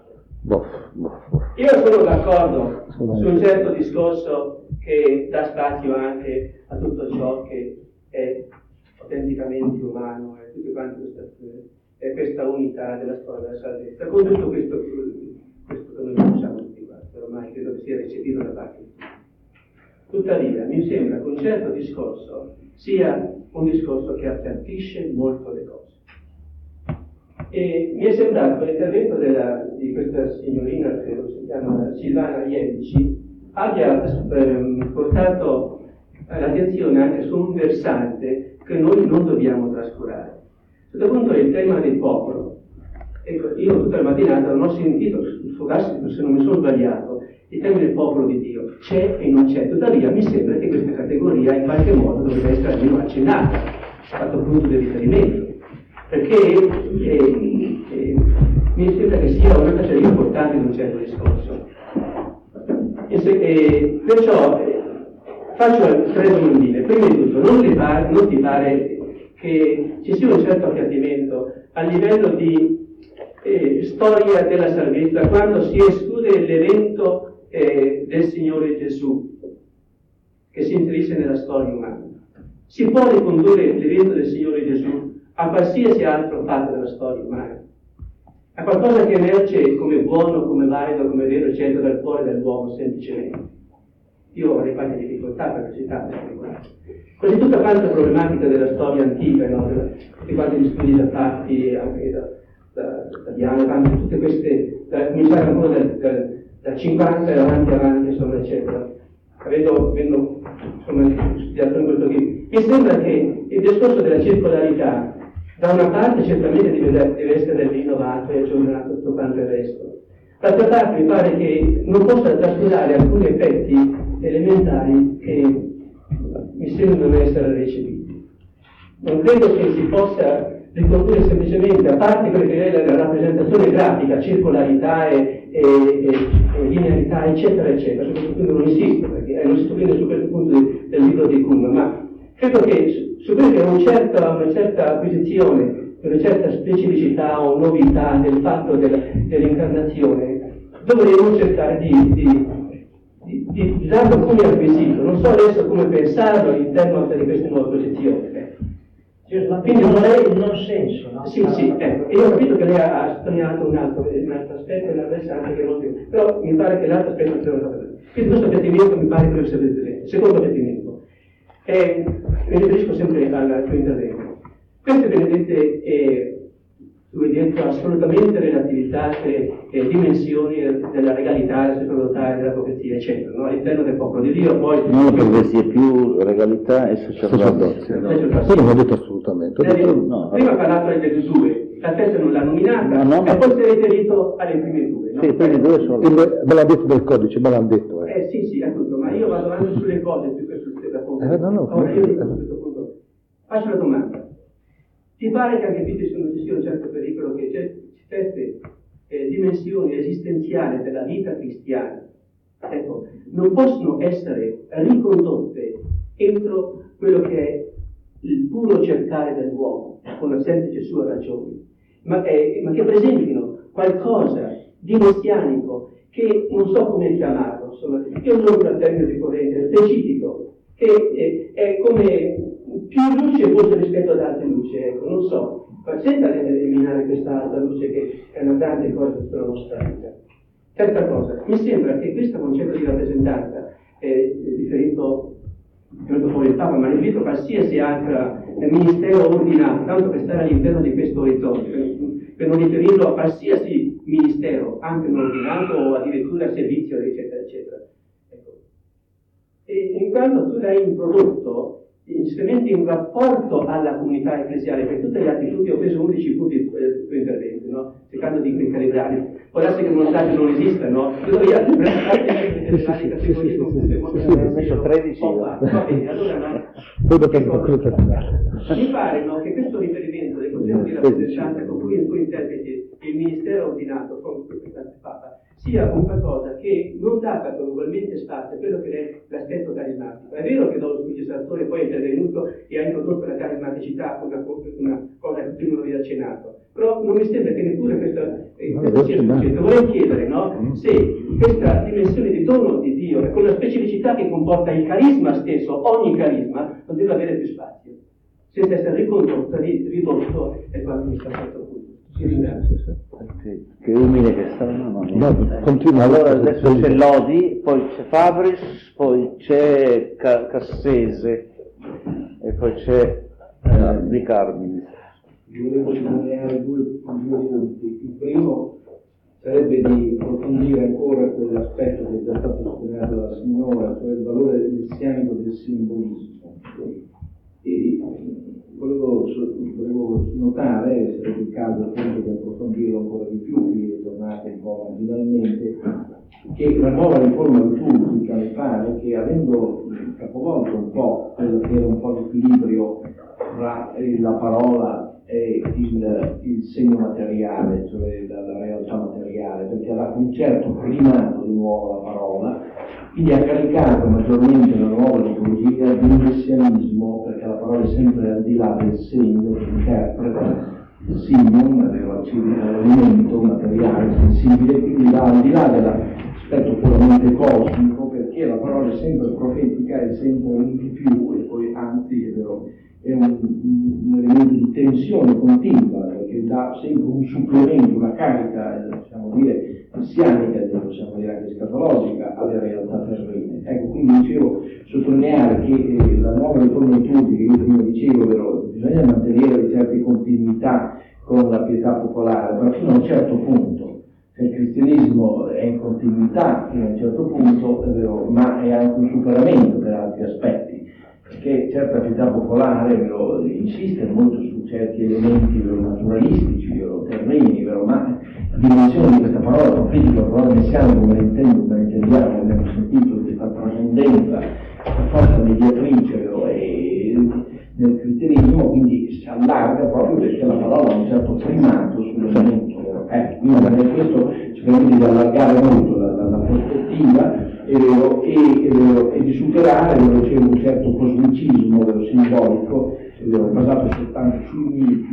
Io sono d'accordo su un certo discorso che dà spazio anche a tutto ciò che è autenticamente umano e tutte quante questa unità della storia della salvezza, con tutto questo che noi conosciamo tutti quanti, ormai credo che sia recepito da parte di tutti. Tuttavia, mi sembra che un certo discorso sia un discorso che appiattisce molto le cose. E mi è sembrato che l'intervento di questa signorina, credo si chiama Silvana Ierici, abbia portato l'attenzione anche su un versante che noi non dobbiamo trascurare. A questo punto è il tema del popolo. Ecco, io tutta la mattinata non ho sentito, se non mi sono sbagliato, il tema del popolo di Dio c'è e non c'è. Tuttavia mi sembra che questa categoria in qualche modo dovrebbe essere almeno accennata, fatto punto di riferimento. Perché mi sembra che sia una cosa importante in un certo discorso. Perciò faccio tre domandine. Prima di tutto, non ti pare che ci sia un certo appiattimento a livello di storia della salvezza quando si esclude l'evento del Signore Gesù che si inserisce nella storia umana? Si può ricondurre l'evento del Signore Gesù a qualsiasi altro fatto della storia umana, a qualcosa che emerge come buono, come valido, come vero, eccetera, dal cuore dell'uomo semplicemente. Io avrei qualche difficoltà per citare queste cose. Così tutta quanta problematica della storia antica, no? Tutti quanti gli studi già fatti anche da Diana, anche tutte queste, cominciare ancora dal 50 e avanti, insomma, eccetera. Avendo insomma, studiato in questo libro, mi sembra che il discorso della circolarità da una parte certamente deve essere rinnovato e aggiornato tutto quanto il resto, d'altra parte mi pare che non possa trascurare alcuni effetti elementari che mi sembrano essere recepiti. Non credo che si possa ricondurre semplicemente, a parte quelle che è la rappresentazione grafica, circolarità e linearità, eccetera, eccetera. Su questo punto non insisto, perché non si sovviene su questo punto del libro di Kuhn, ma credo che su quello che è una certa acquisizione, una certa specificità o novità del fatto dell'incarnazione, dovremmo cercare di darlo come acquisito. Non so adesso come pensarlo in termini di queste nuove posizioni. Quindi non è il non senso, no? Sì, ecco. E io ho capito che lei ha sottolineato un altro aspetto, un versante che non più. Però mi pare che l'altro aspetto non lo sapete. Quindi questo avvertimento mi pare che lo sapete presente. Secondo avvertimento. Mi riferisco sempre al tuo intervento. Queste benedette assolutamente relativizzate dimensioni della legalità, della sacerdotale, della profezia, eccetera, no? All'interno del popolo di Dio, poi... Non profezia, più legalità e sacerdozio. Io non ho detto assolutamente. Prima ha parlato delle due, la terza non l'ha nominata, e poi si è riferito alle prime due, no? Sì, le prime due sono... Me l'ha detto del codice, me l'hanno detto. Sì, è tutto, ma io vado avanti sulle cose più che sul punto. Ora io dico a questo punto, faccio la domanda. Ti pare che anche qui ci sia un certo pericolo che certe dimensioni esistenziali della vita cristiana ecco, non possono essere ricondotte entro quello che è il puro cercare dell'uomo, con la semplice sua ragione, ma che presentino qualcosa di messianico che non so come chiamarlo, insomma, io uso un termine di corrente specifico, che è come più luce forse rispetto ad altre luci, ecco, non so, ma senza eliminare questa altra luce che è una grande cosa sulla nostra vita. Terza cosa, mi sembra che questo concetto di rappresentanza è riferito fuori il Papa, ma riferito a qualsiasi altro ministero ordinato, tanto per stare all'interno di questo orizzonte, per non riferirlo a qualsiasi ministero, anche non ordinato o addirittura servizio, eccetera, eccetera. Ecco. E in quanto tu l'hai introdotto, simplemente in rapporto alla comunità ecclesiale, per tutti gli altri punti ho preso 11 punti di tuo intervento, no? Cercando di calibrar. Può darsi che il montaggio non esista, no? Io ho messo 13. Va bene, allora no. Mi pare, no, che questo riferimento del concetto di rappresentanza con cui tu interpreti il ministero ordinato con il Papa sia un qualcosa che non dà ugualmente spazio a quello che è l'aspetto carismatico. È vero che Don Luigi Sartori poi è intervenuto e ha introdotto la carismaticità, una cosa che prima non vi ha accennato, però non mi sembra che neppure questo sia sufficiente. Vorrei chiedere, no, se questa dimensione di dono di Dio, con la specificità che comporta il carisma stesso, ogni carisma, non deve avere più spazio, senza essere ridotto è quanto mi sta fatto appunto. Ti ringrazio. Che umile che sta, continua. Allora adesso c'è Lodi, poi c'è Fabris, poi c'è Cassese e poi c'è Di Carmine. Volevo sottolineare due punti. Il primo sarebbe di approfondire ancora quell'aspetto che è già stato sottolineato dalla signora, cioè il valore messianico del simbolismo. E volevo notare, sarebbe il caso appunto di approfondirlo ancora di più, che tornate un po' marginalmente, che la nuova riforma liturgica mi pare che, avendo capovolto un po' quello che era un po' l'equilibrio tra la parola e il segno materiale, cioè la realtà materiale, perché ha dato un certo primato di nuovo alla parola, quindi ha caricato maggiormente la nuova liturgia di un messianismo, perché la parola è sempre al di là del segno che interpreta il signum, l'alimento materiale, sensibile, quindi va al di là dell'aspetto puramente cosmico, perché la parola è sempre profetica, è sempre un di più, e poi anzi è un elemento di tensione continua, perché dà sempre un supplemento, una carica, possiamo dire, messianica, possiamo dire anche scatologica, alle realtà terrene. Ecco, quindi dicevo, sottolineare che la nuova riforma liturgica, io prima dicevo, bisogna mantenere certe continuità con la pietà popolare, ma fino a un certo punto. Il cristianesimo è in continuità fino a un certo punto, ma è anche un superamento per altri aspetti, perché certa pietà popolare insiste molto su certi elementi naturalistici, terreni, ma la dimensione di questa parola profetica, parola messianica, come la intendiamo, abbiamo sentito, questa trascendenza, questa forza mediatrice nel cristianesimo, quindi si allarga proprio perché la parola ha un certo primato sull'elemento. Quindi questo ci permette di allargare molto la prospettiva e di superare c'è un certo cosmicismo simbolico basato soltanto sui miti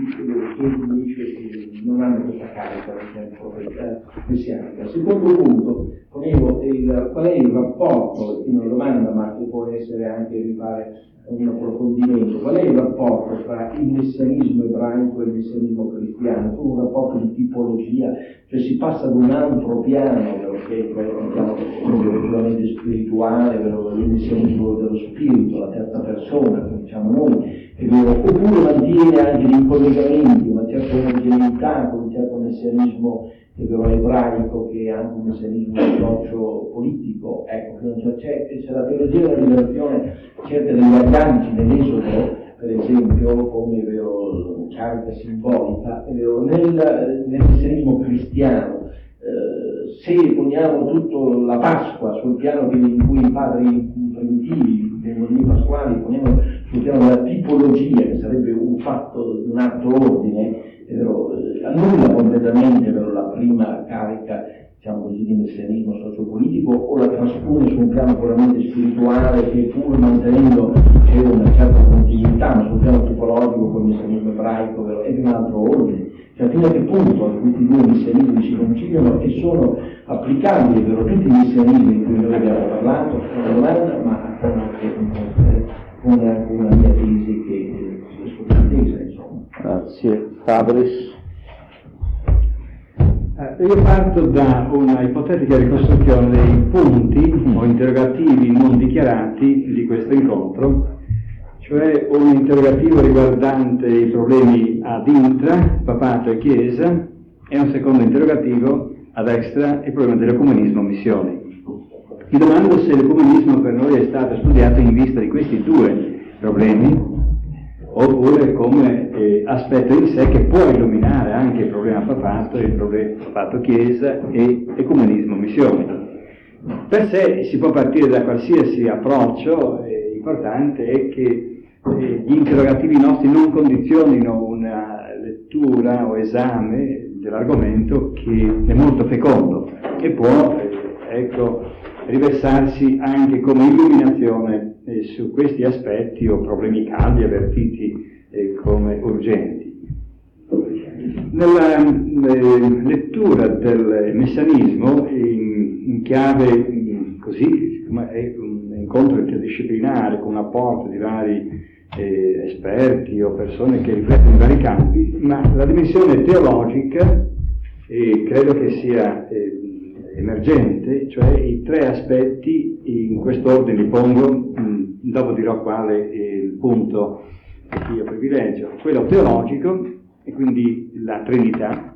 che non hanno questa carica messianica. Secondo punto, ponevo qual è il rapporto, è una domanda ma che può essere anche, mi pare, un approfondimento, qual è il rapporto tra il messianismo ebraico e il messianismo cristiano? Come un rapporto di tipologia, cioè si passa ad un altro piano, che è un piano puramente spirituale, il messianismo dello spirito, la terza persona, come diciamo noi, oppure mantiene anche dei collegamenti, una certa omogeneità con un certo messianismo ebraico che è anche un messianismo socio-politico. Ecco, c'è la teologia della liberazione, certe degli organici nell'Esodo, per esempio, come carica simbolica, nel messianismo cristiano. Se poniamo tutta la Pasqua sul piano in cui i padri primitivi, i bambini pasquali, poniamo sul piano della tipologia, che sarebbe un atto ordine, annulla completamente la prima carica diciamo così, di messianismo sociopolitico, o la traspone su un piano puramente spirituale che, pur mantenendo una certa continuità, ma sul piano tipologico col messianismo ebraico, è di un altro ordine? Cioè, fino a che punto questi due messianismi si conciliano e sono applicabili per tutti i messianismi di cui noi abbiamo parlato? È una domanda, ma con anche una mia tesi che è sottintesa, insomma. Grazie. Fabris? Io parto da una ipotetica ricostruzione dei punti o interrogativi non dichiarati di questo incontro, cioè un interrogativo riguardante i problemi ad intra, papato e chiesa, e un secondo interrogativo ad extra, il problema dell'ecumenismo missioni. Mi domando se l'ecumenismo per noi è stato studiato in vista di questi due problemi, oppure come aspetto in sé che può illuminare anche il problema papato, il problema papato-chiesa e ecumenismo missioni. Per sé si può partire da qualsiasi approccio, l'importante è che gli interrogativi nostri non condizionino una lettura o esame dell'argomento che è molto fecondo e può riversarsi anche come illuminazione su questi aspetti o problemi caldi avvertiti come urgenti. Nella lettura del messianismo in chiave così, è un incontro interdisciplinare con un apporto di vari esperti o persone che riflettono in vari campi, ma la dimensione teologica credo che sia emergente, cioè i tre aspetti, in quest'ordine li pongo, dopo dirò quale è il punto che io privilegio. Quello teologico, e quindi la Trinità,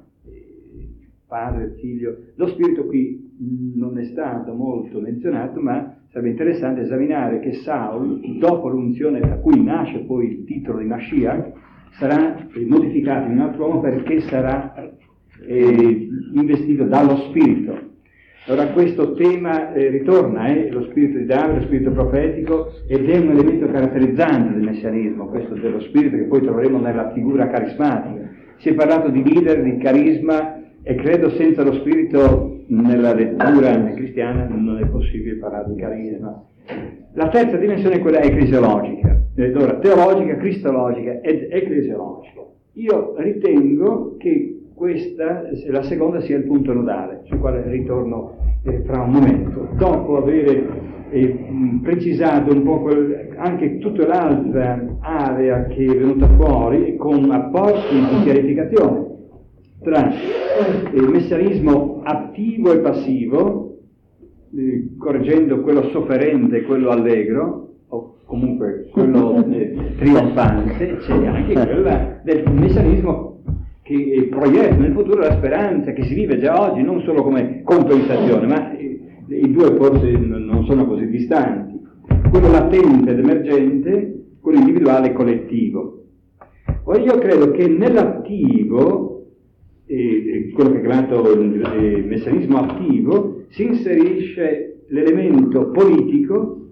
Padre, Figlio. Lo Spirito qui non è stato molto menzionato, ma sarebbe interessante esaminare che Saul, dopo l'unzione da cui nasce poi il titolo di Mashiach, sarà modificato in un altro uomo perché sarà investito dallo Spirito. Allora questo tema ritorna, lo spirito di Davide, lo spirito profetico, ed è un elemento caratterizzante del messianismo, questo dello spirito che poi troveremo nella figura carismatica. Si è parlato di leader, di carisma, e credo senza lo spirito nella lettura cristiana non è possibile parlare di carisma. La terza dimensione è quella ecclesiologica, allora teologica, cristologica ed ecclesiologica. Io ritengo che questa, la seconda, sia il punto nodale, sul quale ritorno fra un momento, dopo aver precisato un po' anche tutta l'altra area che è venuta fuori con apporti di chiarificazione tra il messianismo attivo e passivo, correggendo quello sofferente e quello allegro, o comunque quello trionfante, c'è anche quella del messianismo che proietta nel futuro la speranza che si vive già oggi, non solo come compensazione, ma i due forse non sono così distanti, quello latente ed emergente, quello individuale e collettivo. Ora io credo che nell'attivo, quello che è chiamato il messianismo attivo, si inserisce l'elemento politico,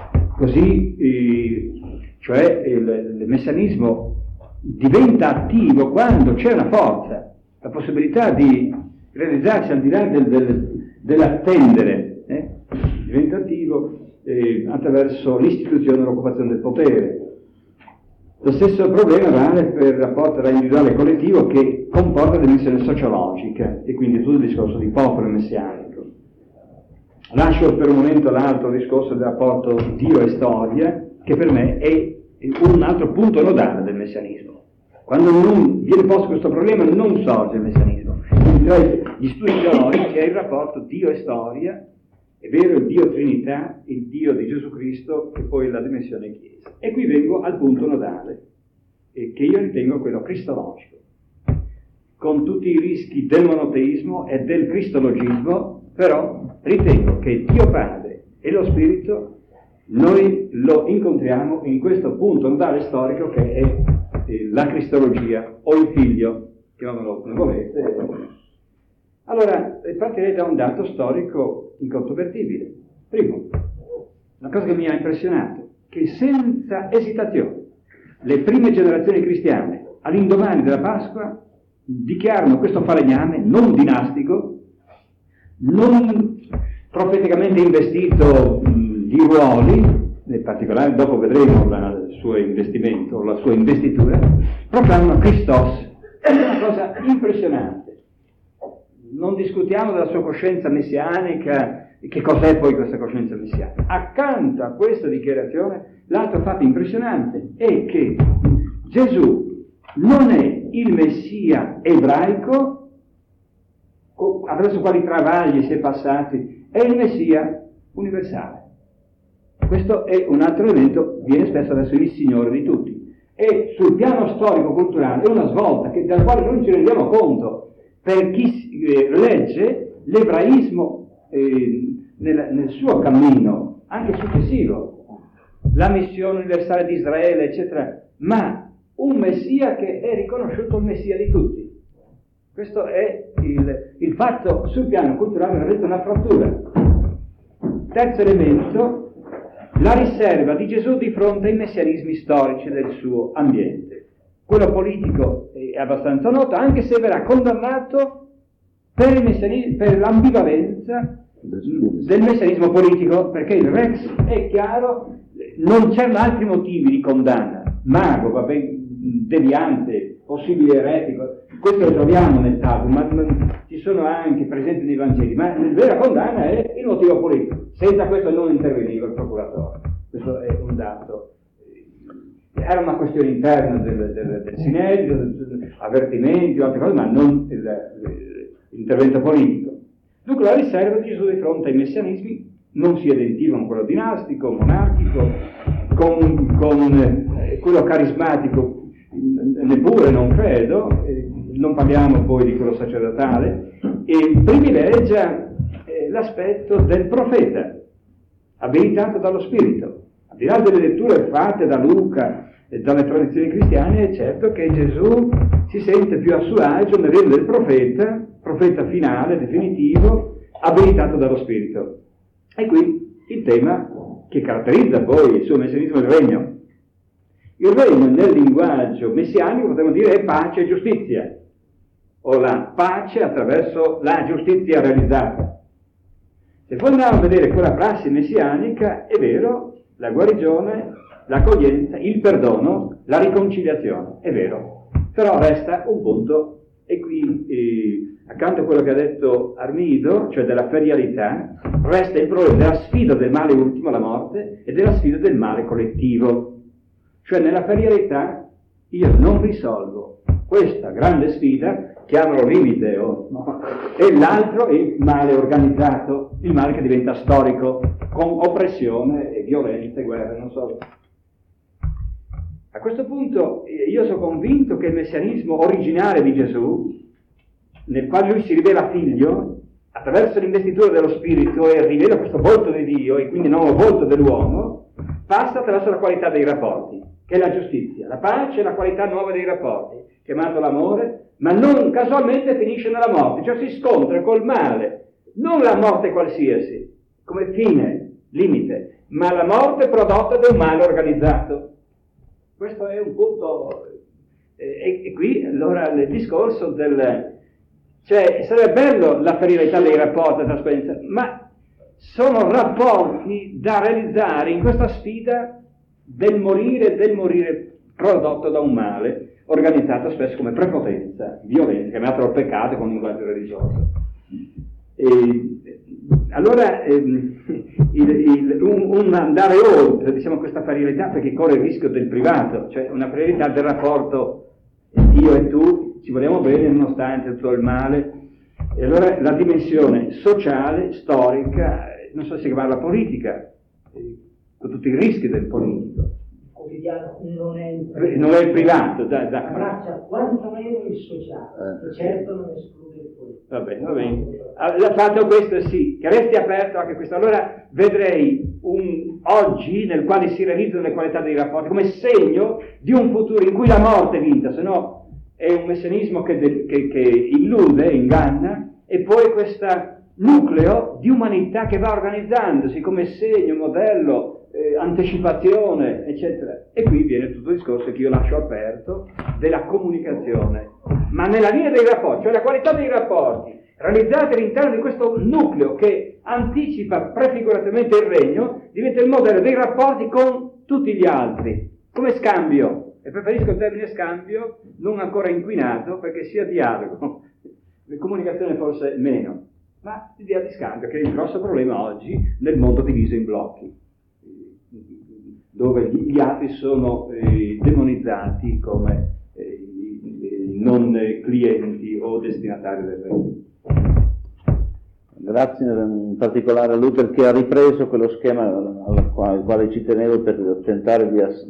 così cioè il messianismo diventa attivo quando c'è una forza, la possibilità di realizzarsi al di là dell'attendere, diventa attivo attraverso l'istituzione e l'occupazione del potere. Lo stesso problema vale per il rapporto tra individuale e collettivo, che comporta dimensione sociologica e quindi tutto il discorso di popolo messianico. Lascio per un momento l'altro discorso del rapporto Dio e storia, che per me è un altro punto nodale del messianismo. Quando non viene posto questo problema non sorge il messianismo. Quindi tra gli studi teologici è il rapporto Dio e storia, è vero, il Dio Trinità, il Dio di Gesù Cristo e poi la dimensione Chiesa. E qui vengo al punto nodale, che io ritengo quello cristologico, con tutti i rischi del monoteismo e del cristologismo, però ritengo che Dio Padre e lo Spirito noi lo incontriamo in questo punto nodale storico che è la cristologia o il figlio, chiamamolo come volete. Allora, partirei da un dato storico incontrovertibile. Primo, una cosa che mi ha impressionato, che senza esitazione le prime generazioni cristiane all'indomani della Pasqua dichiarano questo falegname non dinastico non profeticamente investito di ruoli, in particolare dopo vedremo il suo investimento, la sua investitura, proclamano Christos. È una cosa impressionante. Non discutiamo della sua coscienza messianica, che cos'è poi questa coscienza messianica. Accanto a questa dichiarazione, l'altro fatto impressionante è che Gesù non è il Messia ebraico attraverso quali travagli si è passati, è il Messia universale. Questo è un altro elemento, viene spesso adesso il Signore di tutti. E sul piano storico-culturale è una svolta dalla quale noi ci rendiamo conto per chi legge l'ebraismo nel suo cammino, anche successivo, la missione universale di Israele, eccetera, ma un Messia che è riconosciuto il Messia di tutti. Questo è il fatto sul piano culturale, veramente una frattura. Terzo elemento, la riserva di Gesù di fronte ai messianismi storici del suo ambiente. Quello politico è abbastanza noto, anche se verrà condannato per l'ambivalenza del messianismo politico, perché il Rex è chiaro, non c'erano altri motivi di condanna. Mago, vabbè, deviante, possibile eretico, questo lo troviamo nel Talmud, ma ci sono anche presenti nei Vangeli, ma la vera condanna è il motivo politico. Senza questo non interveniva il procuratore. Questo è un dato. Era una questione interna del Sinedrio, avvertimenti o altre cose, ma non l'intervento politico. Dunque la riserva di Gesù di fronte ai messianismi non si identifica con quello dinastico, monarchico, con quello carismatico, neppure non credo, non parliamo poi di quello sacerdotale, e privilegia l'aspetto del profeta, abilitato dallo Spirito. Al di là delle letture fatte da Luca e dalle tradizioni cristiane, è certo che Gesù si sente più a suo agio nel regno del profeta finale, definitivo, abilitato dallo Spirito. E qui il tema che caratterizza poi il suo messianismo è il regno. Il regno nel linguaggio messianico potremmo dire è pace e giustizia, o la pace attraverso la giustizia realizzata. Se poi andiamo a vedere quella prassi messianica, è vero, la guarigione, l'accoglienza, il perdono, la riconciliazione, è vero, però resta un punto, e qui accanto a quello che ha detto Armido, cioè della ferialità, resta il problema della sfida del male ultimo, la morte, e della sfida del male collettivo. Cioè nella ferialità io non risolvo questa grande sfida, chiamalo limite, e l'altro è il male organizzato, il male che diventa storico, con oppressione e violenza e guerre, non so. A questo punto io sono convinto che il messianismo originale di Gesù, nel quale lui si rivela figlio, attraverso l'investitura dello Spirito e rivela questo volto di Dio, e quindi non il volto dell'uomo, passa attraverso la qualità dei rapporti, che è la giustizia, la pace e la qualità nuova dei rapporti, chiamato l'amore, ma non casualmente finisce nella morte, cioè si scontra col male, non la morte qualsiasi, come fine, limite, ma la morte prodotta da un male organizzato. Questo è un punto, e qui allora il discorso cioè sarebbe bello la ferialità dei rapporti, la trasparenza, ma sono rapporti da realizzare in questa sfida del morire prodotto da un male organizzato spesso come prepotenza, violenza, chiamato il peccato con un linguaggio religioso. Allora un andare oltre, diciamo, questa ferialità, perché corre il rischio del privato, cioè una ferialità del rapporto io e tu, ci vogliamo bene nonostante tutto il male, e allora la dimensione sociale, storica, non so se chiamarla politica, con tutti i rischi del politico. Il quotidiano non è il privato, abbraccia quantomeno il sociale, e certo non esclude il politico. Va bene. Fatto questo sì, che resti aperto anche questo. Allora vedrei oggi nel quale si realizzano le qualità dei rapporti come segno di un futuro in cui la morte è vinta, se no è un messianismo che illude, inganna, e poi questo nucleo di umanità che va organizzandosi come segno, modello, anticipazione, eccetera. E qui viene tutto il discorso che io lascio aperto della comunicazione, ma nella linea dei rapporti, cioè la qualità dei rapporti realizzati all'interno di questo nucleo che anticipa prefiguratamente il regno, diventa il modello dei rapporti con tutti gli altri, come scambio. E preferisco il termine scambio, non ancora inquinato, perché sia dialogo, la comunicazione forse meno, ma l'idea di scambio, che è il grosso problema oggi nel mondo diviso in blocchi, dove gli altri sono demonizzati come non clienti o destinatari del regno. Grazie in particolare a lui perché ha ripreso quello schema al quale ci tenevo per tentare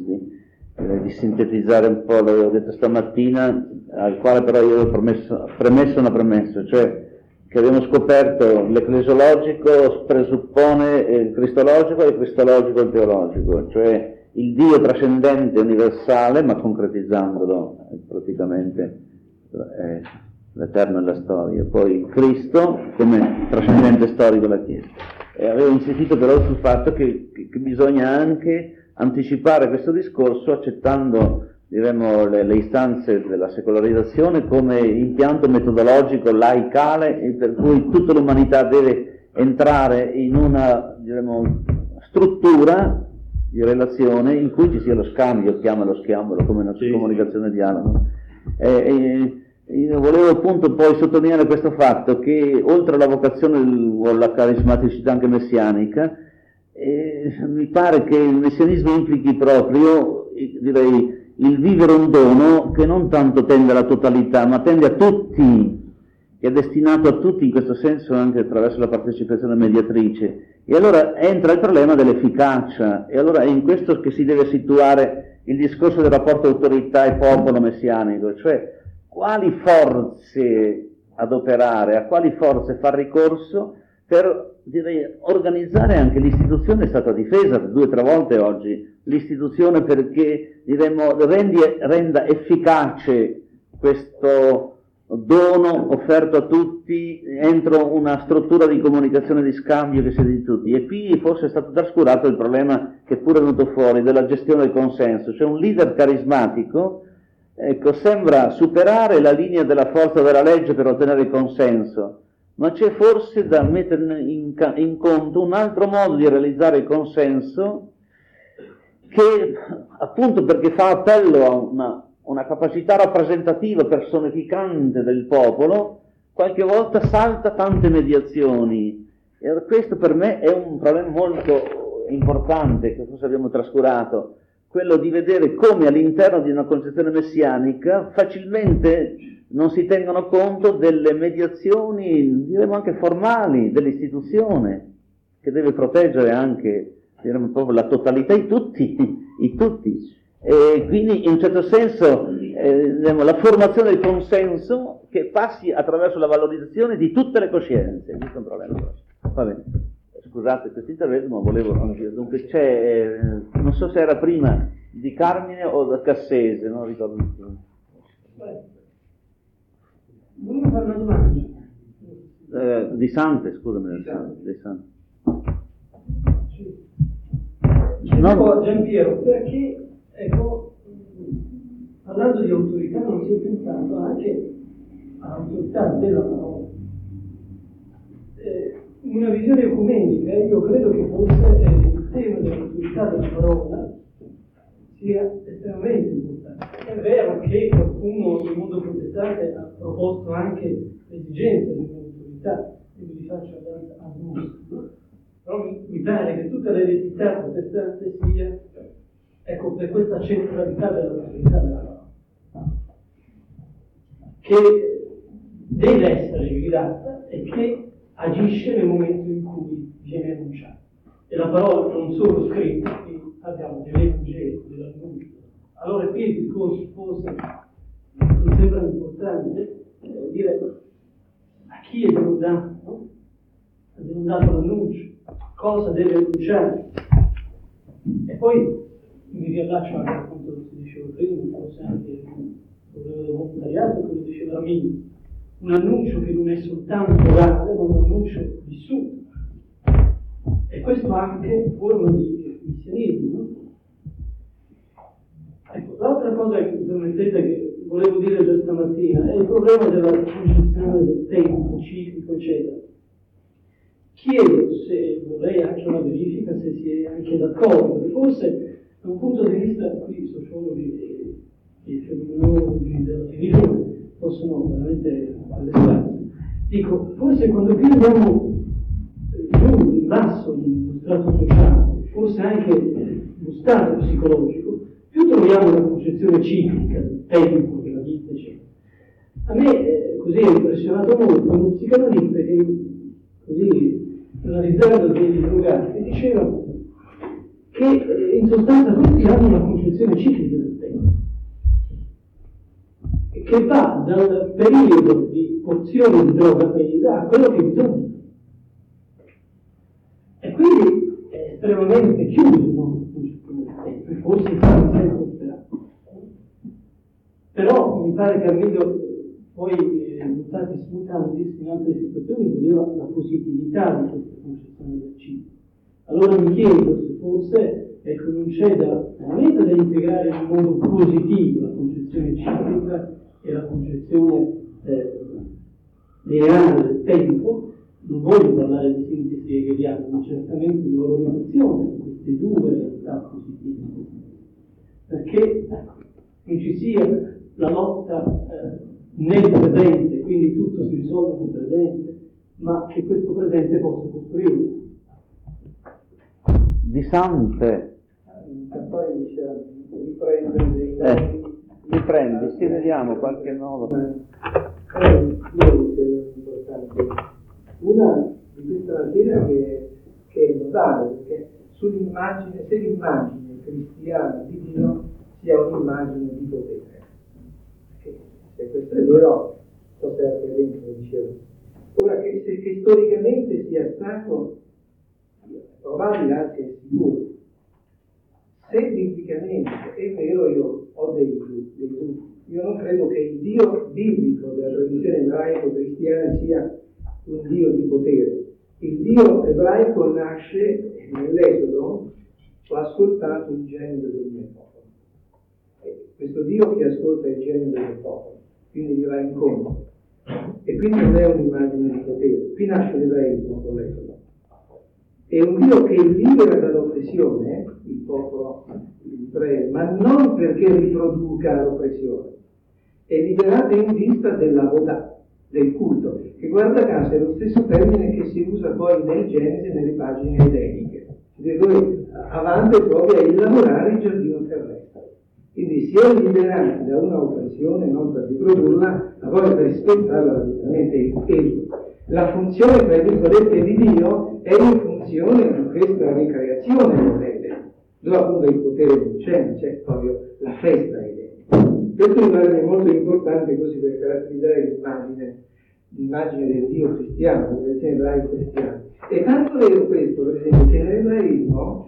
di sintetizzare un po', l'avevo detto stamattina, al quale però io avevo premesso una premessa, cioè che abbiamo scoperto l'ecclesiologico presuppone il cristologico e il cristologico il teologico, cioè il Dio trascendente universale, ma concretizzandolo praticamente l'Eterno e la storia, poi il Cristo come trascendente storico della Chiesa. E avevo insistito però sul fatto che bisogna anche anticipare questo discorso accettando, diremmo, le istanze della secolarizzazione come impianto metodologico laicale, e per cui tutta l'umanità deve entrare in una, diremmo, struttura di relazione in cui ci sia lo scambio, chiamalo come una comunicazione dialogo. Io volevo appunto poi sottolineare questo fatto che oltre alla vocazione o alla carismaticità anche messianica, mi pare che il messianismo implichi proprio, direi, il vivere un dono che non tanto tende alla totalità, ma tende a tutti, che è destinato a tutti in questo senso anche attraverso la partecipazione mediatrice. E allora entra il problema dell'efficacia, e allora è in questo che si deve situare il discorso del rapporto autorità e popolo messianico, cioè quali forze adoperare, a quali forze far ricorso per, direi, organizzare anche l'istituzione. È stata difesa 2 o 3 volte oggi l'istituzione perché, diremmo, renda efficace questo dono offerto a tutti entro una struttura di comunicazione e di scambio che sia di tutti. E qui forse è stato trascurato il problema che pure è venuto fuori della gestione del consenso, cioè un leader carismatico sembra superare la linea della forza della legge per ottenere il consenso, ma c'è forse da mettere in conto un altro modo di realizzare il consenso che, appunto perché fa appello a una capacità rappresentativa, personificante del popolo, qualche volta salta tante mediazioni. E questo per me è un problema molto importante che forse abbiamo trascurato, quello di vedere come all'interno di una concezione messianica facilmente non si tengono conto delle mediazioni, diremmo anche formali, dell'istituzione, che deve proteggere anche, diremmo, proprio la totalità di tutti, E quindi in un certo senso la formazione del consenso che passi attraverso la valorizzazione di tutte le coscienze. Questo è un problema grosso. Va bene. Scusate questo intervento, ma volevo dire, dunque c'è, non so se era prima di Carmine o da Cassese, non ricordo più. Volevo fare una domanda. Di Sante, scusami, di Sante. No, Giampiero, perché, ecco, parlando di autorità non si è pensato anche all'autorità della parola. Una visione ecumenica, io credo che forse il tema dell'autorità della parola sia estremamente importante. È vero che qualcuno nel mondo protestante ha proposto anche l'esigenza di un'autorità, e mi faccio a gusto, però mi pare che tutta l'eredità protestante sia, ecco, per questa centralità dell'autorità della parola, che deve essere guidata e che agisce nel momento in cui viene annunciato. E la parola non solo scritta, qui abbiamo dell'Evangelo, dell'annuncio. Allora qui il discorso forse mi sembra importante dire a chi è denudato, no? È denudato l'annuncio, cosa deve annunciare. E poi mi riallaccio anche a quanto si diceva prima, forse anche il problema del volontariato, come diceva Ramiro. Un annuncio che non è soltanto orale, ma un annuncio vissuto. E questo anche forma di messianismo, no? Ecco, l'altra cosa che permettete che volevo dire già stamattina, è il problema della concezione del tempo ciclico, eccetera. Chiedo se vorrei anche una verifica, se si è anche d'accordo, perché forse da un punto di vista, qui sociologi e fenomenologi della religione possono veramente allestarsi. Dico, forse quando più andiamo giù, in basso, nello strato sociale, forse anche lo stato psicologico, più troviamo una concezione ciclica del tempo, della vita, eccetera. A me così è impressionato molto uno psicanalista che, così, analizzando degli drogati, diceva che in sostanza tutti hanno una concezione ciclica del tempo, che va dal periodo di porzione di droga presa a quello che bisogna. E quindi è estremamente chiuso, no? Forse fa sempre sperato. Però mi pare che Armido poi, mutatis mutandis, in altre situazioni vedeva la positività di questa concezione del ciclo. Allora mi chiedo se forse non c'è veramente da integrare in modo positivo la concezione ciclica e la concezione lineare del tempo. Non voglio parlare di sintesi hegeliana, ma certamente di valorizzazione di queste due realtà positive, perché non ci sia la lotta nel presente, quindi tutto si risolve nel presente, ma che questo presente possa costruire. Di Sante. Poi diceva riprendere dei nomi. Riprendi, sì, vediamo qualche nodo. Due importanti. Una di questa mattina che è notare, perché sull'immagine, se l'immagine cristiana di Dio sia un'immagine di potere. Perché se questo è vero, so se anche dentro lo dicevo. Ora che storicamente sia stato probabile, anche è sicuro. Se biblicamente è vero, io ho dei dubbi. Io non credo che il Dio biblico della tradizione ebraico-cristiana sia un Dio di potere. Il Dio ebraico nasce nell'Esodo, ho ascoltato il genio del mio popolo. Questo Dio che ascolta il genio del mio popolo, quindi gli va incontro. E quindi non è un'immagine di potere. Qui nasce l'ebraismo con l'Esodo. È un Dio che libera dall'oppressione il popolo di Israele, ma non perché riproduca l'oppressione. È liberato in vista della Vodà, del culto, che guarda caso è lo stesso termine che si usa poi nel Genesi e nelle pagine edeniche, dove avanti proprio è il lavorare il giardino terrestre. Quindi si è liberati da una oppressione non per riprodurla, ma poi per rispettarla radicalmente. La funzione, tra virgolette, di Dio è in funzione di questa ricreazione dell'Eden, dove appunto il potere non c'è proprio la festa edenica. Questo mi pare molto importante così per caratterizzare l'immagine del Dio cristiano, della tradizione ebraico-cristiana. È tanto vero questo, per esempio, che nell'ebraismo,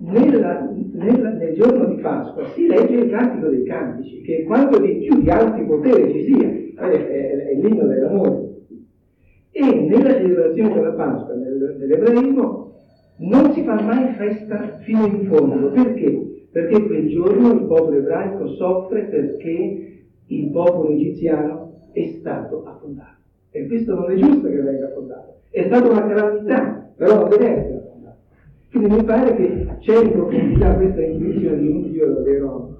nel giorno di Pasqua, si legge il Cantico dei Cantici, che è quanto di più di altri poteri ci sia, è l'inno dell'amore. E nella celebrazione della Pasqua, nell'ebraismo, non si fa mai festa fino in fondo. Perché? Perché quel giorno il popolo ebraico soffre perché il popolo egiziano è stato affondato. E questo non è giusto che venga affondato. È stata una calamità, però non deve essere affondato. Quindi mi pare che c'è in profondità questa intuizione di un Dio davvero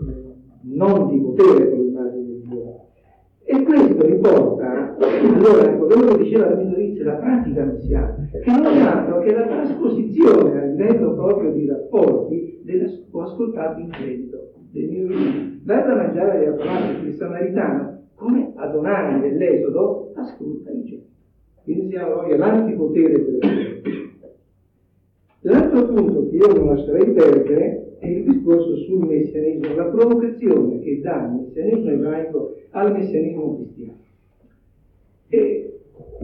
non di potere con l'immagine di Dio. E questo riporta, allora, ecco, quello che diceva all'inizio, la pratica messianica, che non è altro che la trasposizione a livello proprio di rapporti ho ascoltato in credito del mio vicino. Date a mangiare agli affamati, il samaritano, come Adonai dell'Esodo, ascolta i geni. Quindi siamo noi all'antipotere per il L'altro punto che io non lascerei perdere è il discorso sul messianismo, la provocazione che dà il messianismo ebraico al messianismo cristiano. E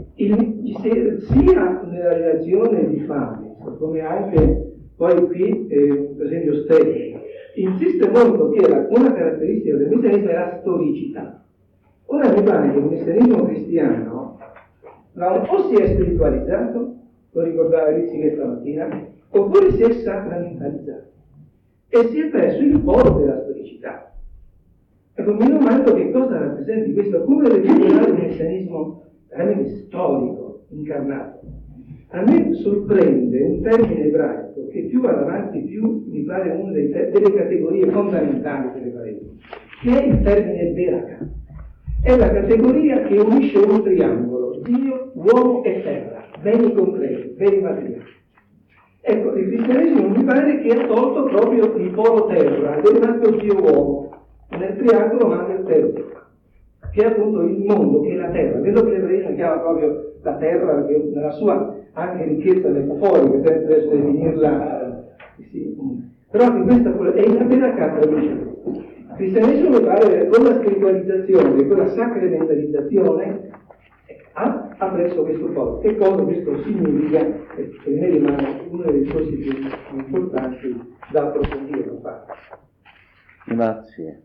sia nella relazione di Fabio, come anche poi qui, per esempio Stefano, insiste molto che una caratteristica del messianismo è la storicità. Ora mi pare che il messianismo cristiano o si è spiritualizzato, lo ricordava Rizzi stamattina, oppure si è sacramentalizzato e si è perso il polo della storicità. Ecco, mi domando che cosa rappresenti questo, come recuperare un messianismo veramente storico, incarnato. A me sorprende un termine ebraico che più vado avanti più mi pare una delle categorie fondamentali dell'ebraismo, che è il termine Beraka. È la categoria che unisce un triangolo, Dio, uomo e terra, beni concreti, beni materiali. Ecco, il cristianesimo mi pare che ha tolto proprio il polo terra, ed è rimasto Dio-uomo, nel triangolo manca il terzo, che è appunto il mondo, che è la terra. Vedo che l'ebraismo chiama proprio la terra, perché nella sua anche ricchezza metaforica, senza adesso definirla, sì. Però anche questa è una vera carta di il cristianesimo mi pare con la spiritualizzazione, con la sacramentalizzazione ha preso questo posto. Che cosa questo significa? Per me rimane uno dei discorsi più importanti da approfondire. Grazie.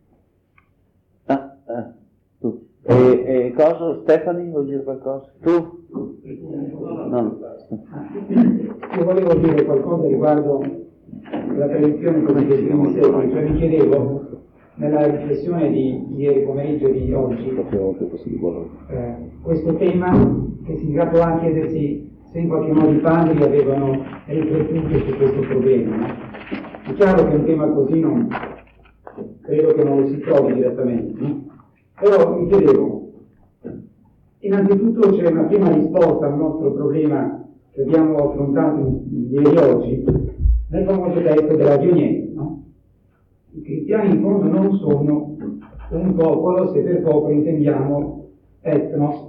Tu. E cosa? Stefani, vuoi dire qualcosa? Tu? No. Io volevo dire qualcosa riguardo la tradizione così dei primi secoli, cioè mi chiedevo, nella riflessione di ieri pomeriggio e di oggi, questo tema che si può anche chiedersi se in qualche modo i padri avevano riflettuto su questo problema. No? È chiaro che un tema così non credo che non lo si trovi direttamente, no? Però mi chiedevo, innanzitutto c'è una prima risposta al nostro problema che abbiamo affrontato ieri e oggi nel famoso testo della Genesi, no? I cristiani in fondo non sono un popolo se per popolo intendiamo etnos.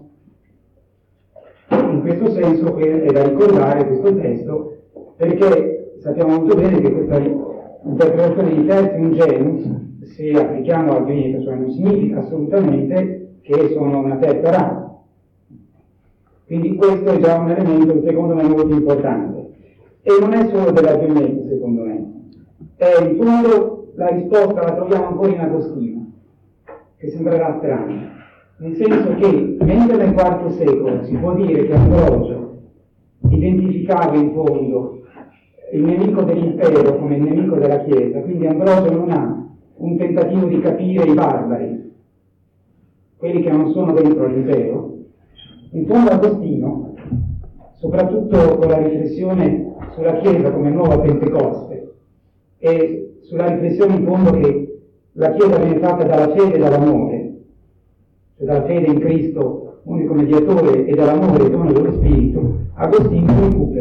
In questo senso è da ricordare questo testo, perché sappiamo molto bene che questa interpretazione di tertium genus, se applichiamo al Genesi, cioè non significa assolutamente che sono una terza razza. Quindi questo è già un elemento secondo me molto importante. E non è solo della Genesi, secondo me. In fondo la risposta la troviamo ancora in Agostino, che sembrerà strano, nel senso che mentre nel IV secolo si può dire che Ambrogio identificava in fondo il nemico dell'impero come il nemico della Chiesa, quindi Ambrogio non ha un tentativo di capire i barbari, quelli che non sono dentro l'impero. In fondo Agostino, soprattutto con la riflessione sulla Chiesa come nuova Pentecoste e sulla riflessione in fondo che la Chiesa viene fatta dalla fede e dall'amore, cioè dalla fede in Cristo, unico mediatore, e dall'amore, dono dello Spirito, Agostino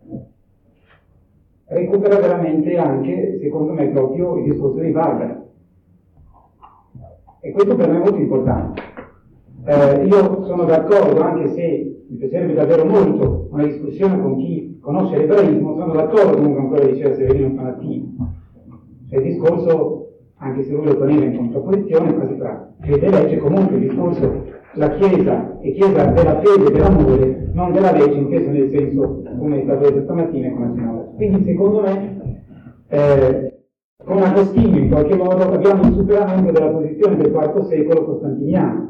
recupera veramente anche, secondo me, proprio il discorso dei barbari. E questo per me è molto importante. Io sono d'accordo, anche se mi piacerebbe davvero molto una discussione con chi conosce l'ebraismo, sono d'accordo comunque con quello che diceva Severino stamattina. Cioè il discorso, anche se lui lo poneva in contrapposizione, quasi fra fede e legge, comunque il discorso la Chiesa è Chiesa della fede e dell'amore, non della legge, inteso nel senso come è stato detto stamattina e come accennavo. Quindi secondo me con Agostino in qualche modo abbiamo il superamento della posizione del IV secolo costantiniano.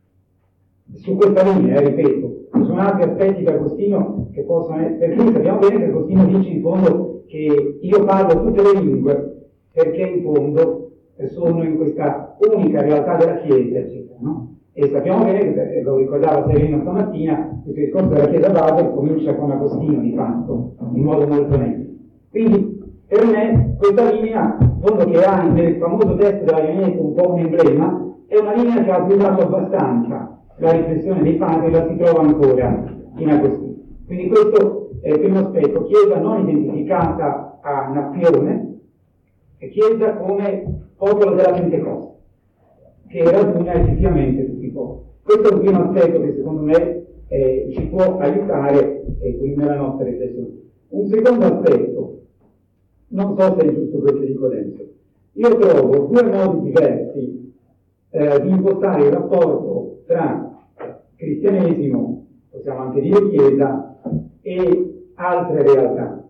Su questa linea, ripeto, ci sono altri aspetti di Agostino che possono essere, perché sappiamo bene che Agostino dice in fondo che io parlo tutte le lingue perché in fondo sono in questa unica realtà della Chiesa, eccetera, no? E sappiamo bene che, lo ricordava Severino stamattina, questo discorso della Chiesa Babel comincia con Agostino di fatto, in modo molto netto. Quindi per me questa linea, in fondo, che ha nel famoso testo della Genesi un po' un emblema, è una linea che ha applicato abbastanza la riflessione dei padri, la si trova ancora in Agostino. Quindi questo è il primo aspetto, Chiesa non identificata a nazione, e Chiesa come popolo della Pentecoste, che raduna effettivamente tutti i popoli. Questo è il primo aspetto che secondo me ci può aiutare nella nostra riflessione. Un secondo aspetto, non so se è giusto quello che dico adesso, io trovo due modi diversi di impostare il rapporto tra cristianesimo, possiamo anche dire Chiesa, e altre realtà.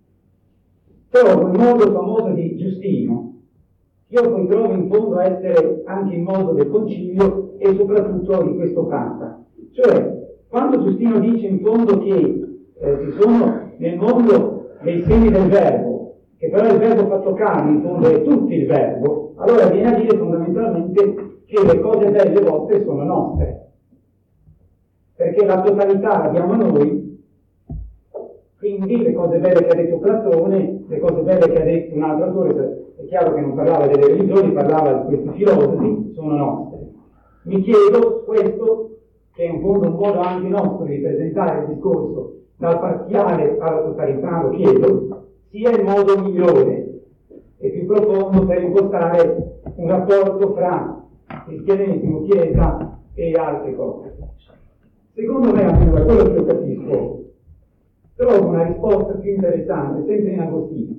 Trovo il modo famoso di Giustino, io poi trovo in fondo essere anche il modo del concilio e soprattutto di questo Papa. Cioè, quando Giustino dice in fondo che ci sono nel mondo dei segni del verbo, che però il verbo fatto carne in fondo è tutto il verbo, allora viene a dire fondamentalmente che le cose belle vostre sono nostre, perché la totalità l'abbiamo noi, quindi le cose belle che ha detto Platone, le cose belle che ha detto un altro autore, è chiaro che non parlava delle religioni, parlava di questi filosofi, sono nostre. Mi chiedo questo, che è in fondo un modo anche nostro di presentare il discorso dal parziale alla totalità, lo chiedo, sia il modo migliore e più profondo per impostare un rapporto fra cristianesimo, chiesa e altre cose. Secondo me, almeno da quello che io capisco, trovo una risposta più interessante sempre in Agostino.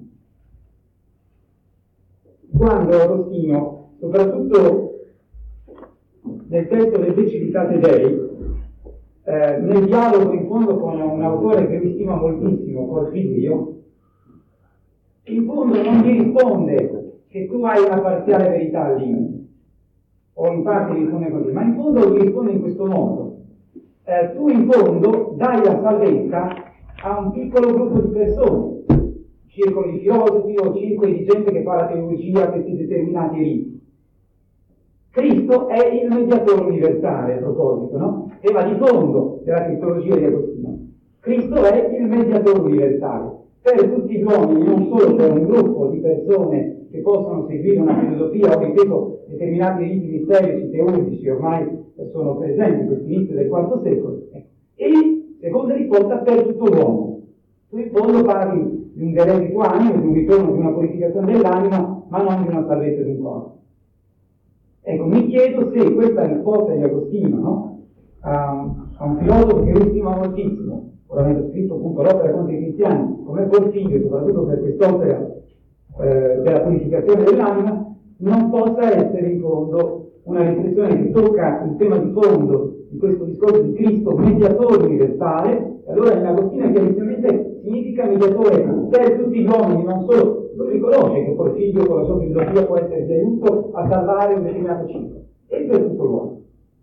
Quando Agostino, soprattutto nel testo del De Civitate Dei, nel dialogo in fondo con un autore che mi stima moltissimo, Porfirio, in fondo non gli risponde che tu hai una parziale verità al limite, o in parte gli risponde così, ma in fondo gli risponde in questo modo. Tu in fondo dai la salvezza a un piccolo gruppo di persone, circoli di filosofi o circoli di gente che fa la teologia a questi determinati riti. Cristo è il mediatore universale, a proposito, no? Tema di fondo della cristologia di Agostino. Cristo è il mediatore universale per tutti gli uomini, non solo per un gruppo di persone che possono seguire una filosofia, o ripeto, determinati riti misterici teologici ormai sono presenti in questo inizio del IV secolo. E seconda risposta, per tutto l'uomo. Tu in fondo parli di un deredito animo, di un ritorno, di una purificazione dell'anima, ma non di una salvezza di un corpo. Ecco, mi chiedo se questa risposta di Agostino, no, a un filosofo che lui stima moltissimo, ora avendo scritto appunto l'opera contro i cristiani, come Porfirio, soprattutto per quest'opera della purificazione dell'anima, non possa essere in fondo una riflessione che tocca il tema di fondo di questo discorso di Cristo, mediatore universale. E allora in Agostino chiaramente significa mediatore per tutti gli uomini, non solo. Lui riconosce che Porfirio con la sua filosofia può essere di aiuto a salvare un determinato ciclo, e per tutto l'uomo.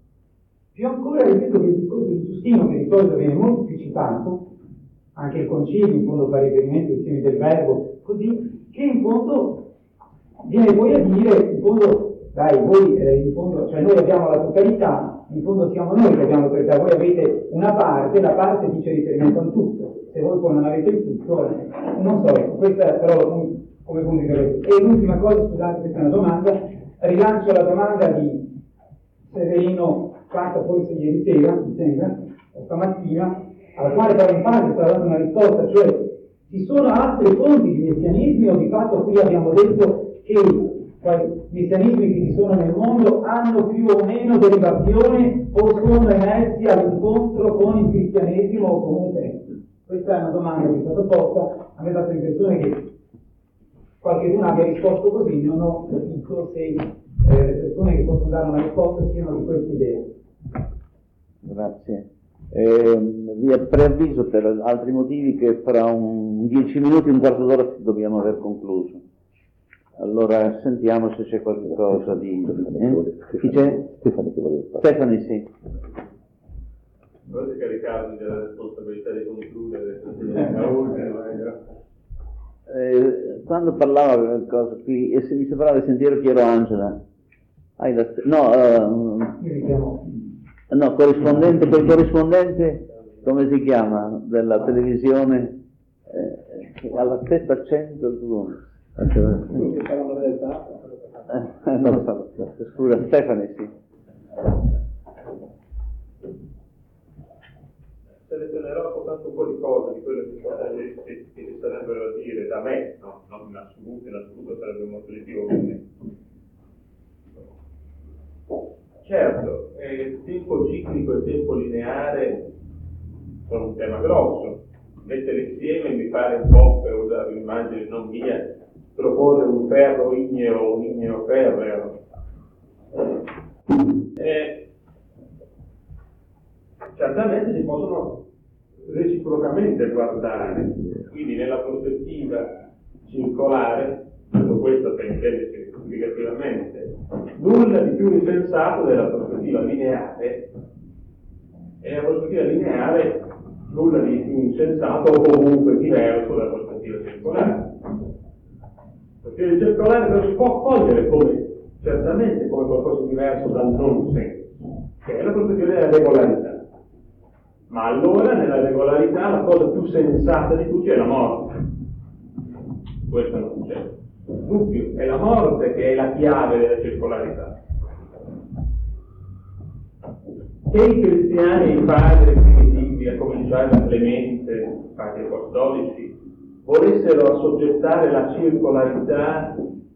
Più ancora ripeto che il discorso di Giustino, che di solito viene molto più citato, anche il Concilio in fondo fa riferimento ai semi del verbo, così, che in fondo viene poi a dire, in fondo, dai, voi in fondo, cioè noi abbiamo la totalità, in fondo siamo noi che abbiamo la totalità, voi avete una parte, la parte dice riferimento al tutto. Se voi poi non avete il tutto, non so, ecco, questa però come punto di intervento. E l'ultima cosa, scusate, questa è una domanda, rilancio la domanda di Severino, fatta forse ieri sera, mi sembra, o stamattina, alla quale però in parte sta dando una risposta, cioè ci sono altre fonti di messianismi o di fatto qui abbiamo detto che i messianismi che ci sono nel mondo hanno più o meno derivazione o sono emersi all'incontro con il cristianesimo o comunque. Questa è una domanda che è stata posta, a me ha dato l'impressione che qualcuno abbia risposto così, non ho capito se le persone che possono dare una risposta siano di questa idea. Grazie. Vi preavviso per altri motivi che fra 10 minuti, un quarto d'ora dobbiamo aver concluso. Allora sentiamo se c'è qualcosa di... Chi c'è? Stefani, sì. Volete caricarmi della responsabilità di concludere? Quando parlava quella cosa qui, e se mi sembrava di sentire Piero Angela, no, corrispondente, quel corrispondente, come si chiama, della televisione, alla stessa accento tu. Scusa, Stefani, sì. Selezionerò soltanto un po' di cose di quello che ci sarebbero da dire da me, no? Non in assoluto sarebbe molto positivo per me. Certo, il tempo ciclico e il tempo lineare sono un tema grosso. Mettere insieme mi pare un po', per usare un'immagine non mia, proporre un ferro igneo o un igneo ferreo. Certamente si possono reciprocamente guardare, quindi nella prospettiva circolare, tutto questo per intendersi significativamente, nulla di più insensato della prospettiva lineare, e nella prospettiva lineare nulla di più insensato o comunque diverso dalla prospettiva circolare. La prospettiva circolare non si può cogliere come certamente come qualcosa di diverso dal non senso, che è la prospettiva della regolarità. Ma allora nella regolarità la cosa più sensata di tutti è la morte. Questo non c'è dubbio, è la morte che è la chiave della circolarità. Che i cristiani e i padri primitivi, a cominciare da Clemente, padri apostolici, volessero assoggettare la circolarità,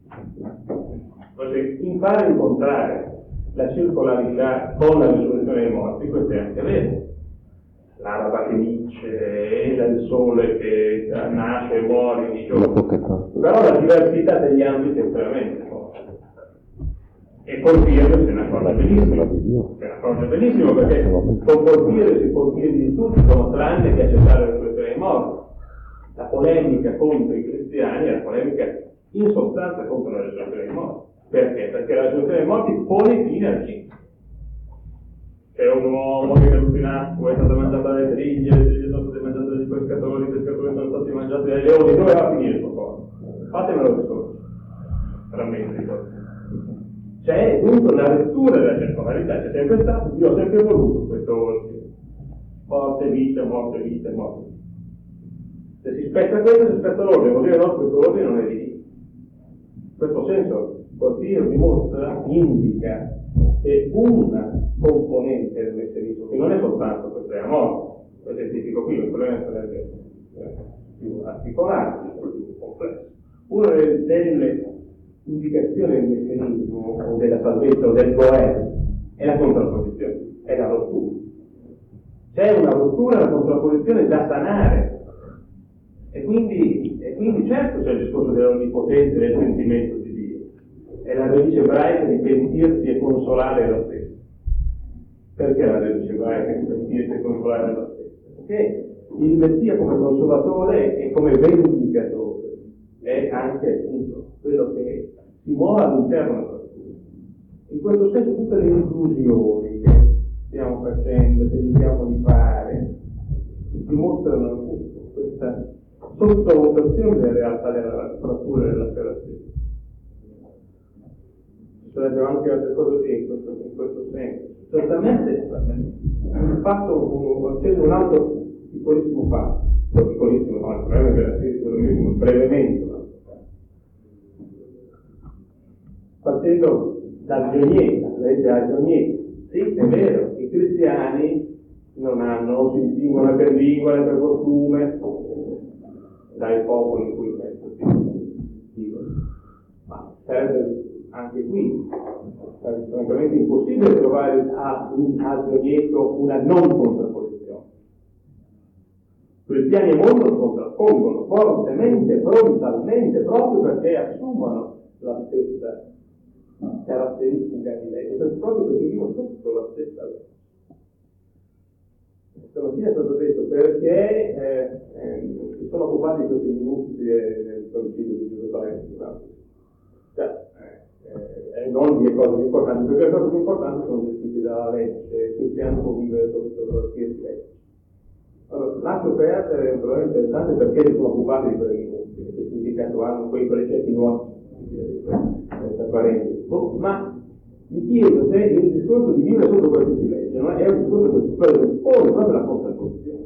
cioè impara a incontrare la circolarità con la risurrezione dei morti, questo è anche vero. L'araba che vince, il sole che nasce e muore ogni giorno. Però la diversità degli ambiti è estremamente forte. E Porfirio se ne accorge benissimo. Se ne accorge benissimo perché con Porfirio si può dire di tutto, tranne che accettare la risurrezione dei morti. La polemica contro i cristiani è la polemica in sostanza contro la risurrezione dei morti. Perché? Perché la risurrezione dei morti pone fine al ciclo. C'è un uomo che è caduto in acqua, è stato mangiato dalle triglie, le triglie sono state mangiate dai pescatori, i pescatori sono stati mangiati dai leoni, dove va a finire il suo corpo? Fatemelo risolvere. Frammenti di cose. C'è dunque una lettura della circolarità, c'è sempre stato, io ho sempre voluto questo ordine. Morte, vita, morte, vita, morte. Se si spetta questo, si spetta l'ordine, vuol dire no, questo ordine non è di Dio. In questo senso, Porfirio dimostra, indica che una componente del messianismo, che non è soltanto questa è la morte, lo certifico qui, il problema sarebbe più articolato, più complesso. Una delle indicazioni del messianismo, o della salvezza, o del governo, è la contrapposizione, è la rottura. C'è una rottura, una contrapposizione da sanare. E quindi certo c'è il discorso dell'onnipotenza e del sentimento di Dio. È la radice ebraica di pentirsi e consolare la stessa. Perché la radice ebraica di pentirsi e consolare la stessa? Perché il Messia come consolatore e come vendicatore è anche appunto quello che si muove all'interno della natura. In questo senso tutte le inclusioni che stiamo facendo, tentiamo di fare, dimostrano appunto questa sottovalutazione della realtà della natura e della terra stessa. Ci sarebbero anche altre cose lì in questo senso. Certamente accendo un altro piccolissimo passo, piccolissimo, no, il problema è che la scrivo brevemente, partendo dal Gionietta, vedete al Gionietta, sì, è vero, i cristiani non si distinguono né per lingua né per costume dai popoli in cui vivono, ma sarebbe anche qui francamente impossibile trovare al Gionietto una non contrapposizione. Cristiani e mondo si contrappongono fortemente, frontalmente, proprio perché assumono la stessa caratteristica di lei, proprio perché vivono sotto la stessa legge. Stamattina è stato detto perché si sono occupati di questi minuti del concilio di Gerusalemme, non di cose più importanti, perché le cose più importanti sono gestite dalla legge, il cristiano può vivere sotto qualsiasi legge. Allora, lascio perdere un problema interessante perché si sono occupati di quei minuti, che significato hanno quei precetti nuovi, ma mi chiedo se il discorso di vivere sotto qualsiasi legge non è un discorso che presuppone proprio la contrapposizione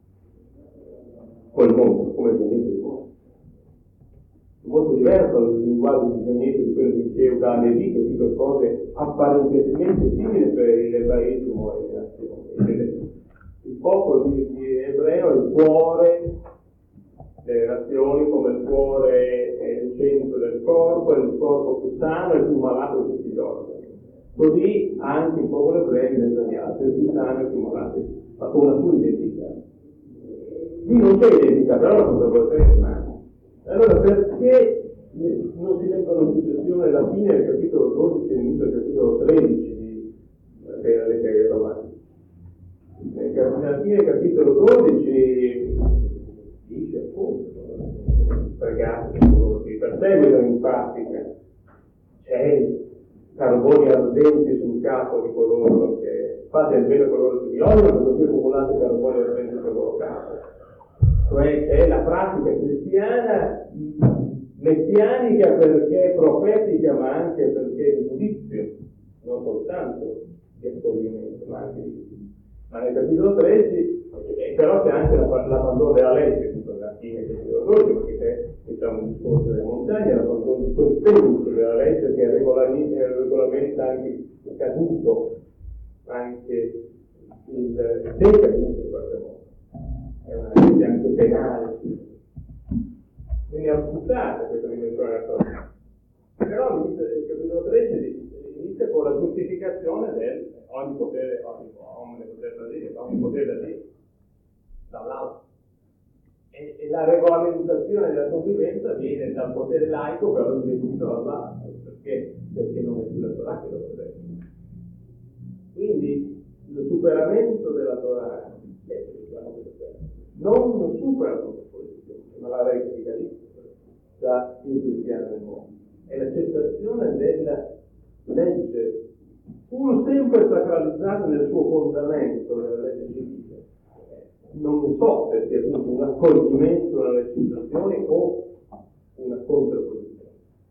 col mondo, come il Gionietto di mondo. Molto diverso dal linguaggio di Gionietto di quello che dicevo da Levi, che dice cose apparentemente simili per l'ebraismo e le nazioni. Il popolo di ebreo è il cuore delle nazioni, come il cuore è il centro del corpo, è il corpo più sano e il più malato di tutti gli organi. Così anche il popolo ebreo diventa gli altri, il più sano e il più malato, ma con una sua identità. Qui non c'è identità, però la contrapposizione è umana. Allora perché non si leggono in successione la fine del capitolo 12 e l'inizio del capitolo 13 della lettera ai Romani? Alla fine del capitolo 12 dice appunto, pregate coloro che vi perseguitano in pratica, c'è carboni ardenti sul capo di coloro che fate il bene a coloro che vi odiano, per così accumulate carboni ardenti sul loro capo. Cioè è la pratica cristiana messianica perché profetica, ma anche perché di giudizio, non soltanto di accoglimento, ma anche di giudizio. Ma nel capitolo 13 però c'è anche l'abbandono della legge, alla fine del capitolo 12, perché c'è, diciamo, un discorso delle montagne, l'abbandono di quel tempo della legge che regolamenta anche il caduto, anche il decaduto in qualche modo. È una legge anche penale. Quindi è apputata questa dimensione della storia. Però il capitolo 13 inizia con la giustificazione del ogni potere da Dio, dall'alto. E la regolamentazione della convivenza viene dal potere laico, però investito dall'alto, perché non è più la Torah che lo potrebbe. Quindi il superamento della Torah non supera la contrapposizione, ma la rettifica da il cristiano nel mondo. È l'accettazione della legge, pur sempre sacralizzata nel suo fondamento, nella legge civile. Non so se sia appunto un accoglimento alle legislazioni o una contrapposizione.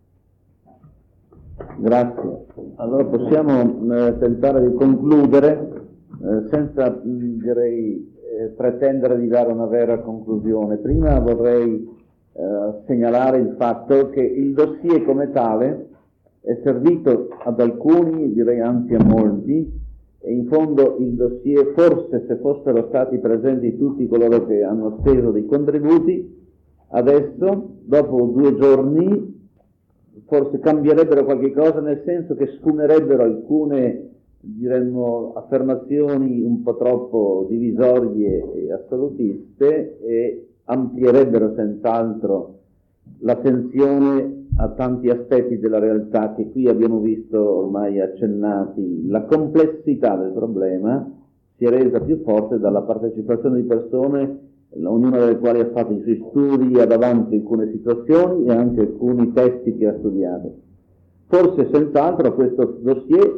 Grazie. Allora possiamo tentare di concludere senza, direi, pretendere di dare una vera conclusione. Prima vorrei segnalare il fatto che il dossier come tale è servito ad alcuni, direi anzi a molti, e in fondo il dossier, forse se fossero stati presenti tutti coloro che hanno speso dei contributi, adesso, dopo 2 giorni, forse cambierebbero qualche cosa, nel senso che sfumerebbero alcune, diremmo, affermazioni un po' troppo divisorie e assolutiste e amplierebbero senz'altro l'attenzione a tanti aspetti della realtà che qui abbiamo visto ormai accennati. La complessità del problema si è resa più forte dalla partecipazione di persone, ognuna delle quali ha fatto i suoi studi, ha davanti alcune situazioni e anche alcuni testi che ha studiato. Forse senz'altro questo dossier,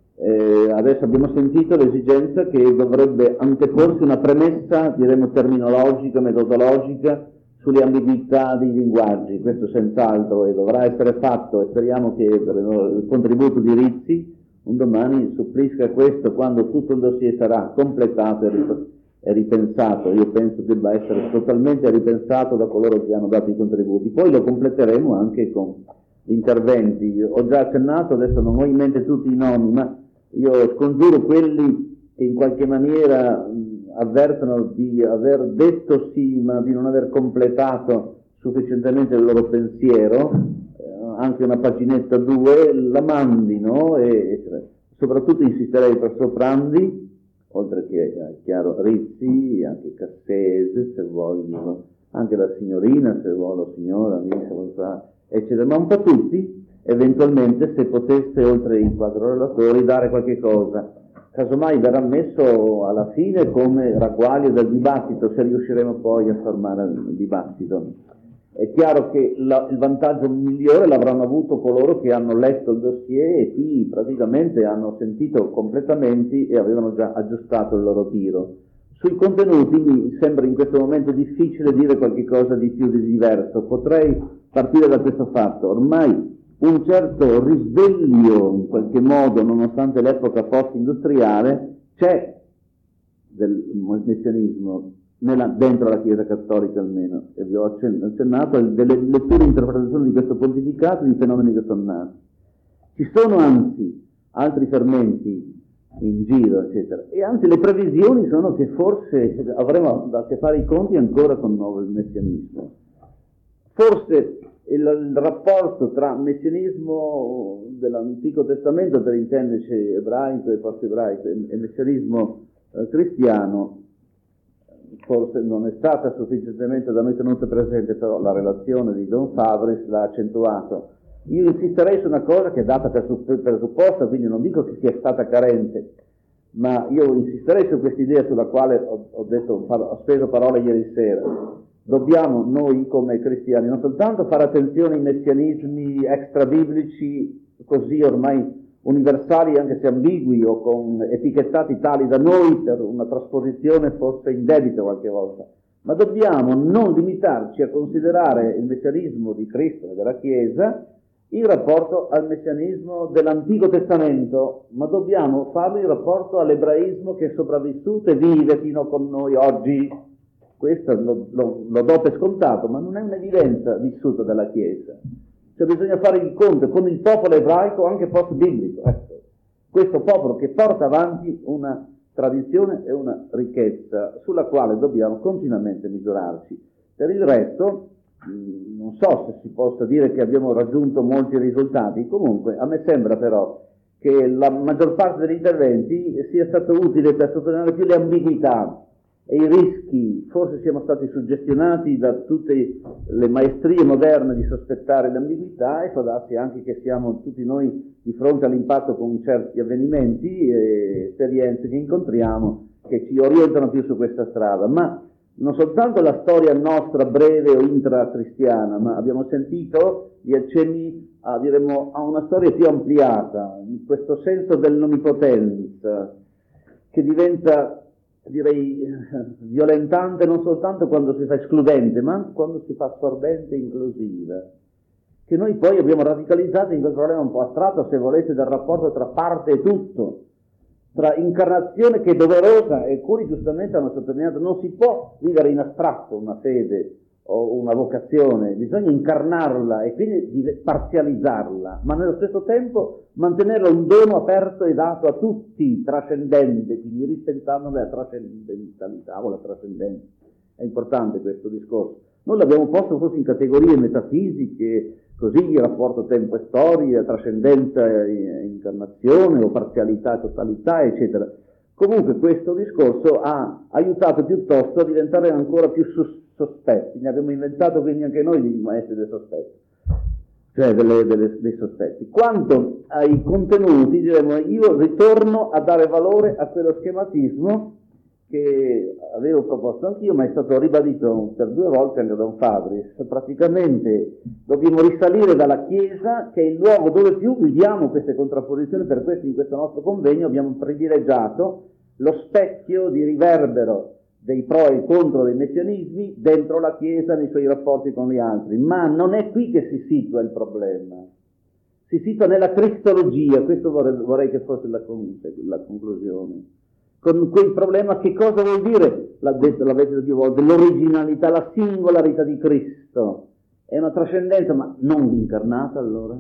adesso abbiamo sentito l'esigenza che dovrebbe anteporsi una premessa, diremo terminologica, metodologica, sulle ambiguità dei linguaggi. Questo senz'altro e dovrà essere fatto, e speriamo che per il contributo di Rizzi un domani supplisca questo quando tutto il dossier sarà completato e ripensato. Io penso debba essere totalmente ripensato da coloro che hanno dato i contributi. Poi lo completeremo anche con interventi. Ho già accennato, adesso non ho in mente tutti i nomi, ma io scongiuro quelli che in qualche maniera avvertono di aver detto sì ma di non aver completato sufficientemente il loro pensiero, anche una paginetta 2 la mandino, e soprattutto insisterei il professor Prandi, oltre che chiaro Rizzi, anche Cassese se voglio, anche la signorina se vuole, signora, eccetera, ma un po' tutti, eventualmente se poteste oltre i 4 relatori dare qualche cosa. Casomai verrà messo alla fine come ragguaglio del dibattito, se riusciremo poi a fermare il dibattito. È chiaro che il vantaggio migliore l'avranno avuto coloro che hanno letto il dossier e qui praticamente hanno sentito completamente e avevano già aggiustato il loro tiro. Sui contenuti mi sembra in questo momento difficile dire qualche cosa di più di diverso. Potrei partire da questo fatto. Ormai un certo risveglio, in qualche modo, nonostante l'epoca post-industriale, c'è del messianismo dentro la Chiesa Cattolica almeno, e vi ho accennato delle letture e interpretazioni di questo pontificato, di fenomeni che sono nati. Ci sono anzi altri fermenti in giro, eccetera, e anzi le previsioni sono che forse avremo da che fare i conti ancora con nuovo messianismo. Forse il rapporto tra messianismo dell'Antico Testamento, per intenderci ebraico e post-ebraico, e messianismo cristiano, forse non è stata sufficientemente da noi tenuta presente, però la relazione di Don Fabris l'ha accentuato. Io insisterei su una cosa che è data per presupposta, quindi non dico che sia stata carente, ma io insisterei su questa idea sulla quale ho speso parole ieri sera. Dobbiamo noi come cristiani non soltanto fare attenzione ai messianismi extrabiblici così ormai universali anche se ambigui o con etichettati tali da noi per una trasposizione forse indebita qualche volta, ma dobbiamo non limitarci a considerare il messianismo di Cristo e della Chiesa in rapporto al messianismo dell'Antico Testamento, ma dobbiamo farlo in rapporto all'ebraismo che è sopravvissuto e vive fino con noi oggi. Questo lo do per scontato, ma non è un'evidenza vissuta dalla Chiesa. Cioè bisogna fare il conto con il popolo ebraico anche post-biblico. Ecco. Questo popolo che porta avanti una tradizione e una ricchezza sulla quale dobbiamo continuamente misurarci. Per il resto, non so se si possa dire che abbiamo raggiunto molti risultati, comunque a me sembra però che la maggior parte degli interventi sia stato utile per sottolineare più le ambiguità e i rischi. Forse siamo stati suggestionati da tutte le maestrie moderne di sospettare l'ambiguità, e può darsi anche che siamo tutti noi di fronte all'impatto con certi avvenimenti e esperienze che incontriamo che ci orientano più su questa strada, ma non soltanto la storia nostra breve o intracristiana, ma abbiamo sentito gli accenni a una storia più ampliata, in questo senso dell'onnipotenza che diventa, direi, violentante non soltanto quando si fa escludente, ma anche quando si fa assorbente e inclusiva, che noi poi abbiamo radicalizzato in quel problema un po' astratto, se volete, del rapporto tra parte e tutto, tra incarnazione che è doverosa, e alcuni giustamente hanno sottolineato, non si può vivere in astratto una fede o una vocazione, bisogna incarnarla e quindi parzializzarla, ma nello stesso tempo mantenerla un dono aperto e dato a tutti, trascendente, quindi rispettandone la trascendentalità o la trascendenza. È importante questo discorso. Noi l'abbiamo posto forse in categorie metafisiche, così il rapporto tempo e storia, trascendenza e incarnazione o parzialità e totalità, eccetera. Comunque questo discorso ha aiutato piuttosto a diventare ancora più sospetti. Ne abbiamo inventato quindi anche noi di maestri dei sospetti, cioè dei sospetti. Quanto ai contenuti, diremo, io ritorno a dare valore a quello schematismo che avevo proposto anch'io, ma è stato ribadito per 2 volte anche da un Fabris. Praticamente dobbiamo risalire dalla Chiesa, che è il luogo dove più viviamo queste contrapposizioni. Per questo in questo nostro convegno abbiamo privilegiato lo specchio di riverbero dei pro e contro dei messianismi dentro la Chiesa nei suoi rapporti con gli altri. Ma non è qui che si situa il problema, si situa nella cristologia. Questo vorrei che fosse la conclusione. Con quel problema, che cosa vuol dire, l'avete più volte, l'originalità, la singolarità di Cristo. È una trascendenza, ma non l'incarnata allora?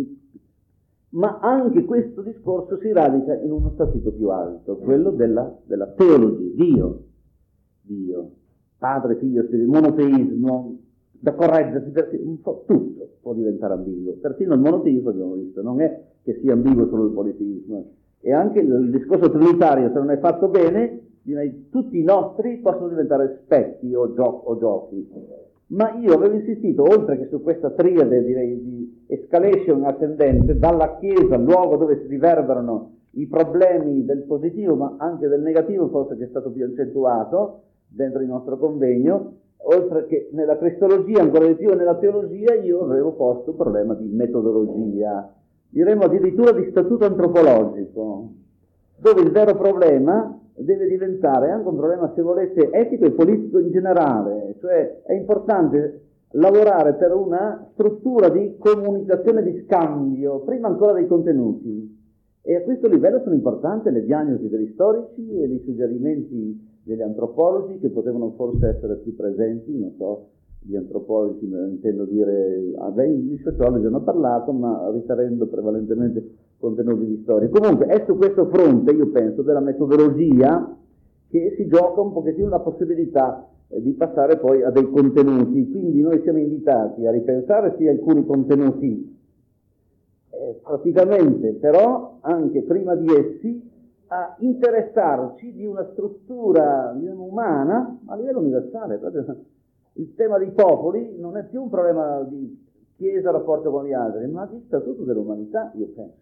Ma anche questo discorso si radica in uno statuto più alto, quello della teologia, Dio, Padre, Figlio, Spirito, monoteismo, da correggersi, perché tutto può diventare ambiguo, persino il monoteismo abbiamo visto, non è che sia ambiguo solo il politeismo. E anche il discorso trinitario, se non è fatto bene, direi, tutti i nostri possono diventare specchi o giochi. Ma io avevo insistito, oltre che su questa triade, direi, di escalation ascendente, dalla Chiesa, luogo dove si riverberano i problemi del positivo, ma anche del negativo, forse che è stato più accentuato dentro il nostro convegno, oltre che nella cristologia, ancora di più nella teologia, io avevo posto un problema di metodologia, diremmo addirittura di statuto antropologico, dove il vero problema deve diventare anche un problema, se volete, etico e politico in generale. Cioè è importante lavorare per una struttura di comunicazione, di scambio, prima ancora dei contenuti, e a questo livello sono importanti le diagnosi degli storici e i suggerimenti degli antropologi, che potevano forse essere più presenti. Non so, gli antropologi, intendo dire, gli sociologi hanno parlato, ma riferendo prevalentemente contenuti di storia. Comunque è su questo fronte, io penso, della metodologia che si gioca un pochettino la possibilità di passare poi a dei contenuti. Quindi noi siamo invitati a ripensare sì alcuni contenuti, praticamente, però anche prima di essi a interessarci di una struttura, diciamo, umana a livello universale. Il tema dei popoli non è più un problema di Chiesa rapporto con gli altri, ma di statuto dell'umanità, io penso,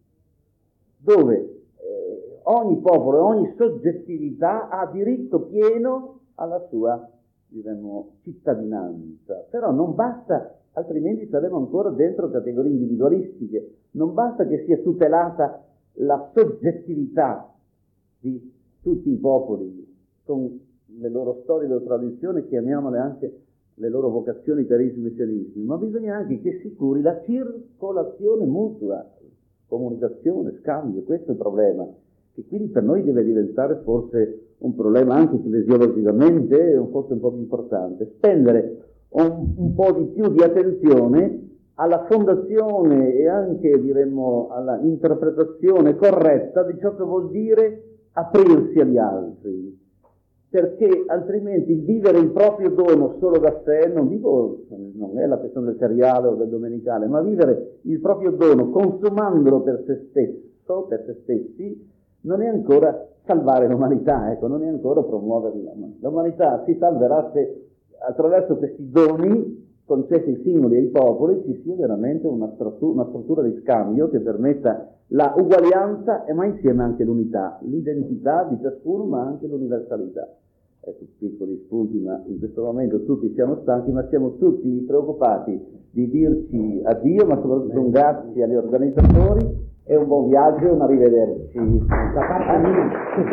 dove ogni popolo, ogni soggettività ha diritto pieno alla sua, diremmo, cittadinanza. Però non basta, altrimenti saremo ancora dentro categorie individualistiche. Non basta che sia tutelata la soggettività di tutti i popoli con le loro storie, le loro tradizioni, chiamiamole anche le loro vocazioni, carismi, messianismi, ma bisogna anche che si curi la circolazione mutua, comunicazione, scambio. Questo è il problema, che quindi per noi deve diventare forse un problema anche ecclesiologicamente, forse un po' più importante, spendere un po' di più di attenzione alla fondazione e anche, diremmo, alla interpretazione corretta di ciò che vuol dire aprirsi agli altri, perché altrimenti il vivere il proprio dono solo da sé, non è la questione del seriale o del domenicale, ma vivere il proprio dono consumandolo per se stesso, per se stessi, non è ancora salvare l'umanità, ecco, non è ancora promuovere l'umanità. L'umanità si salverà se attraverso questi doni concessi ai singoli e ai popoli ci sia veramente una struttura di scambio che permetta la uguaglianza e ma insieme anche l'unità, l'identità di ciascuno ma anche l'universalità. Ecco, piccoli spunti, ma in questo momento tutti siamo stanchi, ma siamo tutti preoccupati di dirci addio, ma soprattutto un grazie agli organizzatori e un buon viaggio e un arrivederci. Da parte mia.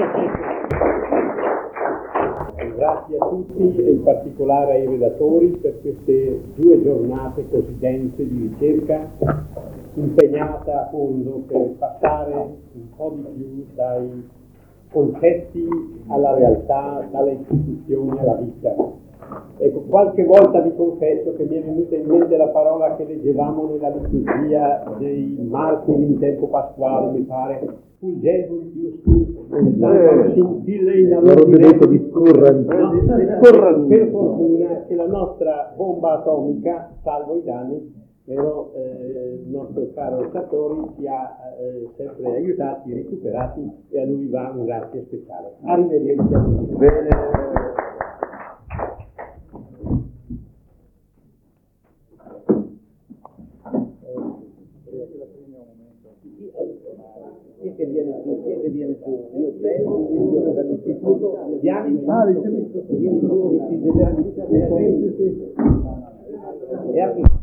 Grazie a tutti e in particolare ai relatori per queste 2 giornate così dense di ricerca impegnata a fondo per passare un po' di più dai concetti alla realtà, dalle istituzioni alla vita. Ecco, qualche volta vi confesso che mi è venuta in mente la parola che leggevamo nella liturgia dei martiri in tempo pasquale, mi pare, fulgevoli giusti, scintille in per fortuna che la nostra bomba atomica, salvo i danni, però il nostro caro Sartori ci ha sempre aiutati, recuperati, e a lui va un grazie speciale. Arrivederci a tutti. Bene. Chi è che viene su? Io tengo dall'istituto, vieni su, e anche